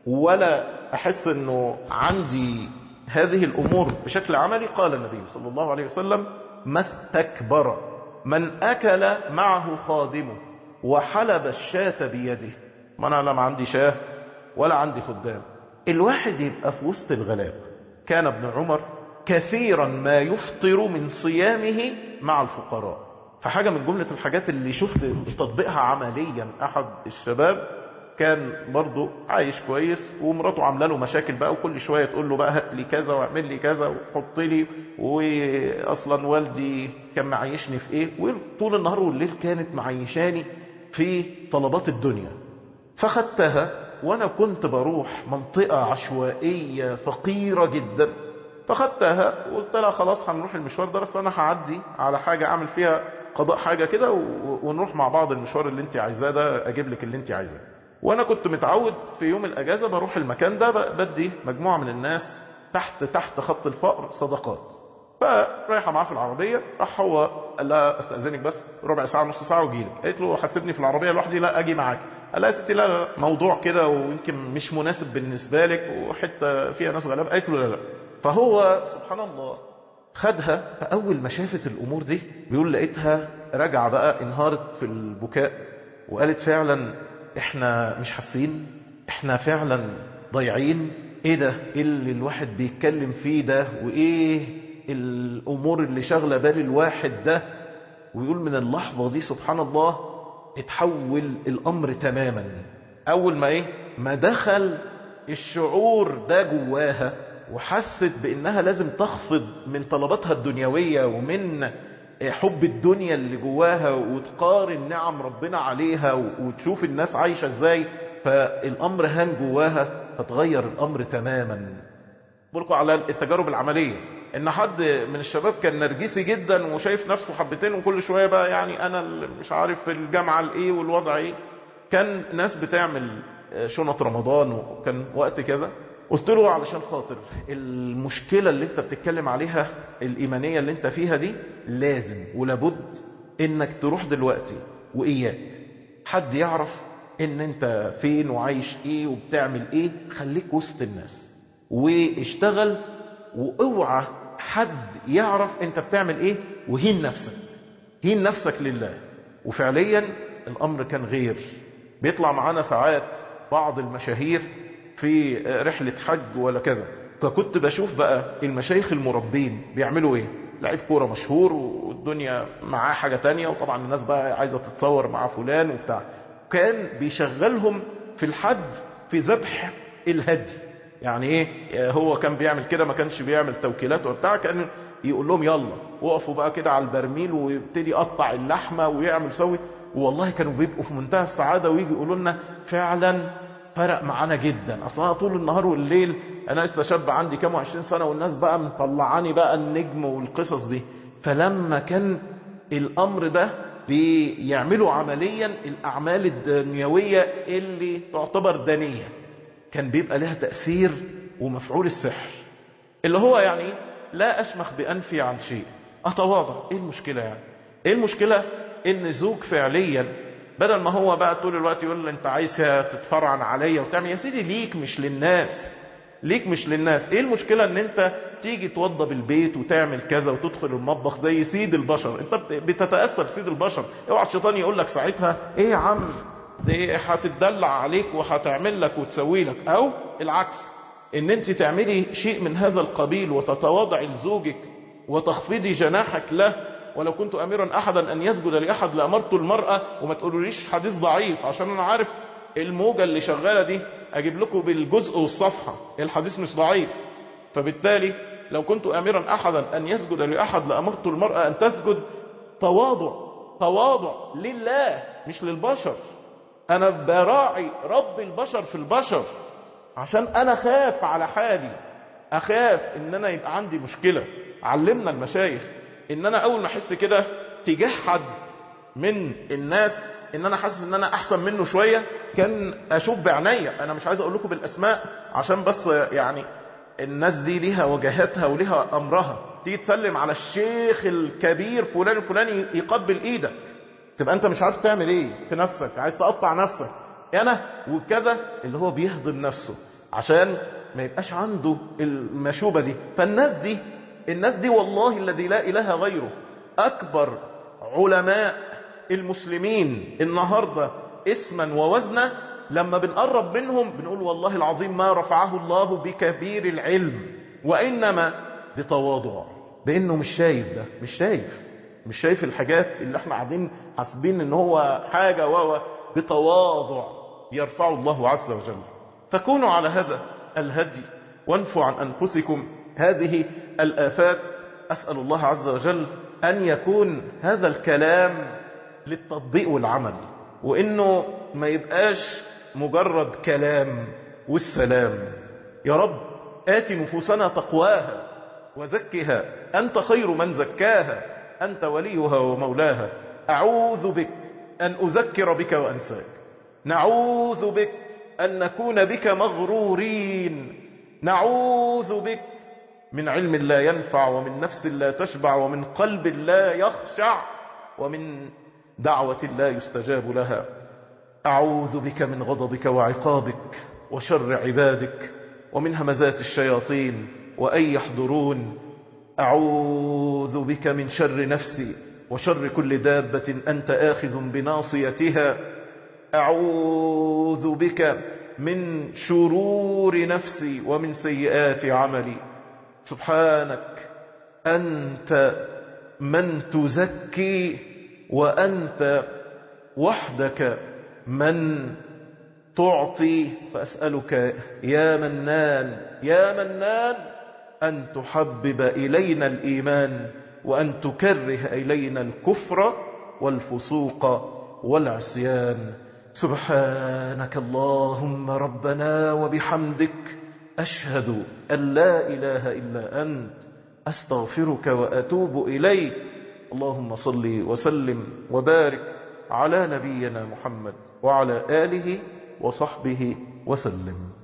ولا احس انه عندي هذه الامور بشكل عملي. قال النبي صلى الله عليه وسلم: ما استكبر من اكل معه خادمه وحلب الشاة بيده. ما انا لا عندي شاه ولا عندي خدام، الواحد يبقى في وسط الغلاب. كان ابن عمر كثيرا ما يفطر من صيامه مع الفقراء. فحاجة من جملة الحاجات اللي شفت تطبيقها عمليا احد الشباب، كان برضو عايش كويس ومراته عامله له مشاكل بقى، وكل شويه تقول له بقى هات لي كذا واعمل لي كذا وحط لي، واصلا والدي كان معيشني في ايه، وطول النهار والليل كانت معيشاني في طلبات الدنيا. فخدتها وانا كنت بروح منطقه عشوائيه فقيره جدا، فخدتها وقلت لها خلاص هنروح المشوار ده، بس انا هعدي على حاجه اعمل فيها قضاء حاجة كده ونروح مع بعض المشوار اللي انت عايزاه ده، اجيب لك اللي انت عايزاه. وانا كنت متعود في يوم الاجازة بروح المكان ده بدي مجموعة من الناس تحت تحت خط الفقر صدقات. فرايحة معاه في العربية، راح هو قال لها استأذنك بس ربع ساعة نص ساعة واجيلك. قالت له هتسيبني في العربية لوحدي؟ لا اجي معاك. قال لها يا ستي لا لا موضوع كده ويمكن مش مناسب بالنسبة لك وحتى فيها ناس غلاب. قالت له لا لا. فهو سبحان الله خدها. فأول ما شافت الأمور دي بيقول لقيتها راجعة بقى انهارت في البكاء وقالت فعلا احنا مش حاسين، احنا فعلا ضايعين. ايه ده ايه اللي الواحد بيتكلم فيه ده، وايه الامور اللي شغله بال الواحد ده. ويقول من اللحظه دي سبحان الله اتحول الامر تماما. اول ما ايه ما دخل الشعور ده جواها وحست بانها لازم تخفض من طلباتها الدنيويه ومن حب الدنيا اللي جواها وتقارن نعم ربنا عليها وتشوف الناس عايشه ازاي، فالامر هان جواها فتغير الامر تماما. بقولكم على التجارب العمليه ان حد من الشباب كان نرجسي جدا وشايف نفسه حبتين وكل شويه بقى يعني انا مش عارف في الجامعه الايه والوضع ايه. كان ناس بتعمل شنط رمضان وكان وقت كذا، قلت له علشان خاطر المشكله اللي انت بتتكلم عليها الايمانيه اللي انت فيها دي لازم ولابد انك تروح دلوقتي واياك حد يعرف ان انت فين وعايش ايه وبتعمل ايه. خليك وسط الناس واشتغل واوعى حد يعرف انت بتعمل ايه، وهين نفسك هين نفسك لله. وفعليا الامر كان غير. بيطلع معانا ساعات بعض المشاهير في رحلة حج ولا كذا، فكنت بشوف بقى المشايخ المربين بيعملوا ايه. لعيب كورة مشهور والدنيا معاه حاجة تانية وطبعا الناس بقى عايزة تتصور مع فلان وبتاع، كان بيشغلهم في الحج في ذبح الهدي. يعني ايه هو كان بيعمل كده، ما كانش بيعمل توكيلات وبتاع، كان يقول لهم يلا وقفوا بقى كده على البرميل ويبتدي يقطع اللحمة ويعمل سوي. والله كانوا بيبقوا في منتهى السعادة ويجي يقولوا لنا فعلا فرق معانا جدا. اصلا طول النهار والليل انا لسه شاب عندي كام وعشرين سنة والناس بقى مطلعاني بقى النجم والقصص دي. فلما كان الامر ده بيعملوا عمليا الاعمال الدنيوية اللي تعتبر دنية كان بيبقى لها تأثير ومفعول السحر اللي هو يعني لا أشمخ بأنفي عن شيء أتواضع. إيه المشكلة يعني؟ إيه المشكلة إن زوج فعليا بدل ما هو بقى طول الوقت يقول له أنت عايز تتفرعن عليا وتعمل، يا سيدي ليك مش للناس، ليك مش للناس. إيه المشكلة إن أنت تيجي توضب البيت وتعمل كذا وتدخل المطبخ زي سيد البشر؟ أنت بتتأثر سيد البشر. اوعى الشيطان يقول لك ساعتها إيه يا عم دي هتدلع عليك وهتعمل لك وتسوي لك، او العكس ان انت تعملي شيء من هذا القبيل وتتواضعي لزوجك وتخفضي جناحك له. ولو كنت اميرا احدا ان يسجد لاحد لامرت المرأة. وما تقولوليش حديث ضعيف عشان انا عارف الموجة اللي شغالة دي اجيب لكم بالجزء والصفحة. الحديث مش ضعيف. فبالتالي لو كنت اميرا احدا ان يسجد لاحد لامرت المرأة ان تسجد. تواضع تواضع لله مش للبشر. انا براعي رب البشر في البشر عشان انا خاف على حالي، اخاف ان انا يبقى عندي مشكلة. علمنا المشايخ ان انا اول ما احس كده تجاه حد من الناس ان انا حاسس ان انا احسن منه شوية كان اشوف بعناية. انا مش عايز اقول لكم بالاسماء عشان بس يعني الناس دي ليها وجهاتها وليها امرها. تيجي تسلم على الشيخ الكبير فلان الفلاني يقبل ايدك، تبقى انت مش عارف تعمل ايه في نفسك، عايز تقطع نفسك انا وكذا، اللي هو بيهضم نفسه عشان ما يبقاش عنده المشوبة دي. فالناس دي الناس دي والله الذي لا اله غيره اكبر علماء المسلمين النهاردة اسما ووزنا. لما بنقرب منهم بنقول والله العظيم ما رفعه الله بكبير العلم وانما بتواضع، بانه مش شايف ده، مش شايف مش شايف الحاجات اللي احنا قاعدين حاسبين ان هو حاجة، وهو بتواضع يرفع الله عز وجل. فكونوا على هذا الهدي وانفوا عن أنفسكم هذه الآفات. أسأل الله عز وجل أن يكون هذا الكلام للتطبيق والعمل، وإنه ما يبقاش مجرد كلام والسلام. يا رب آت نفوسنا تقواها وزكها أنت خير من زكاها أنت وليها ومولاها. أعوذ بك أن أذكر بك وأنساك، نعوذ بك أن نكون بك مغرورين، نعوذ بك من علم لا ينفع، ومن نفس لا تشبع، ومن قلب لا يخشع، ومن دعوة لا يستجاب لها. أعوذ بك من غضبك وعقابك وشر عبادك، ومن همزات الشياطين وأن يحضرون. أعوذ بك من شر نفسي وشر كل دابة أنت آخذ بناصيتها. أعوذ بك من شرور نفسي ومن سيئات عملي. سبحانك أنت من تزكي، وأنت وحدك من تعطي. فأسألك يا منان يا منان أن تحبب إلينا الإيمان، وأن تكره إلينا الكفر والفسوق والعصيان. سبحانك اللهم ربنا وبحمدك، أشهد أن لا إله إلا أنت، أستغفرك وأتوب إليك. اللهم صل وسلم وبارك على نبينا محمد وعلى آله وصحبه وسلم.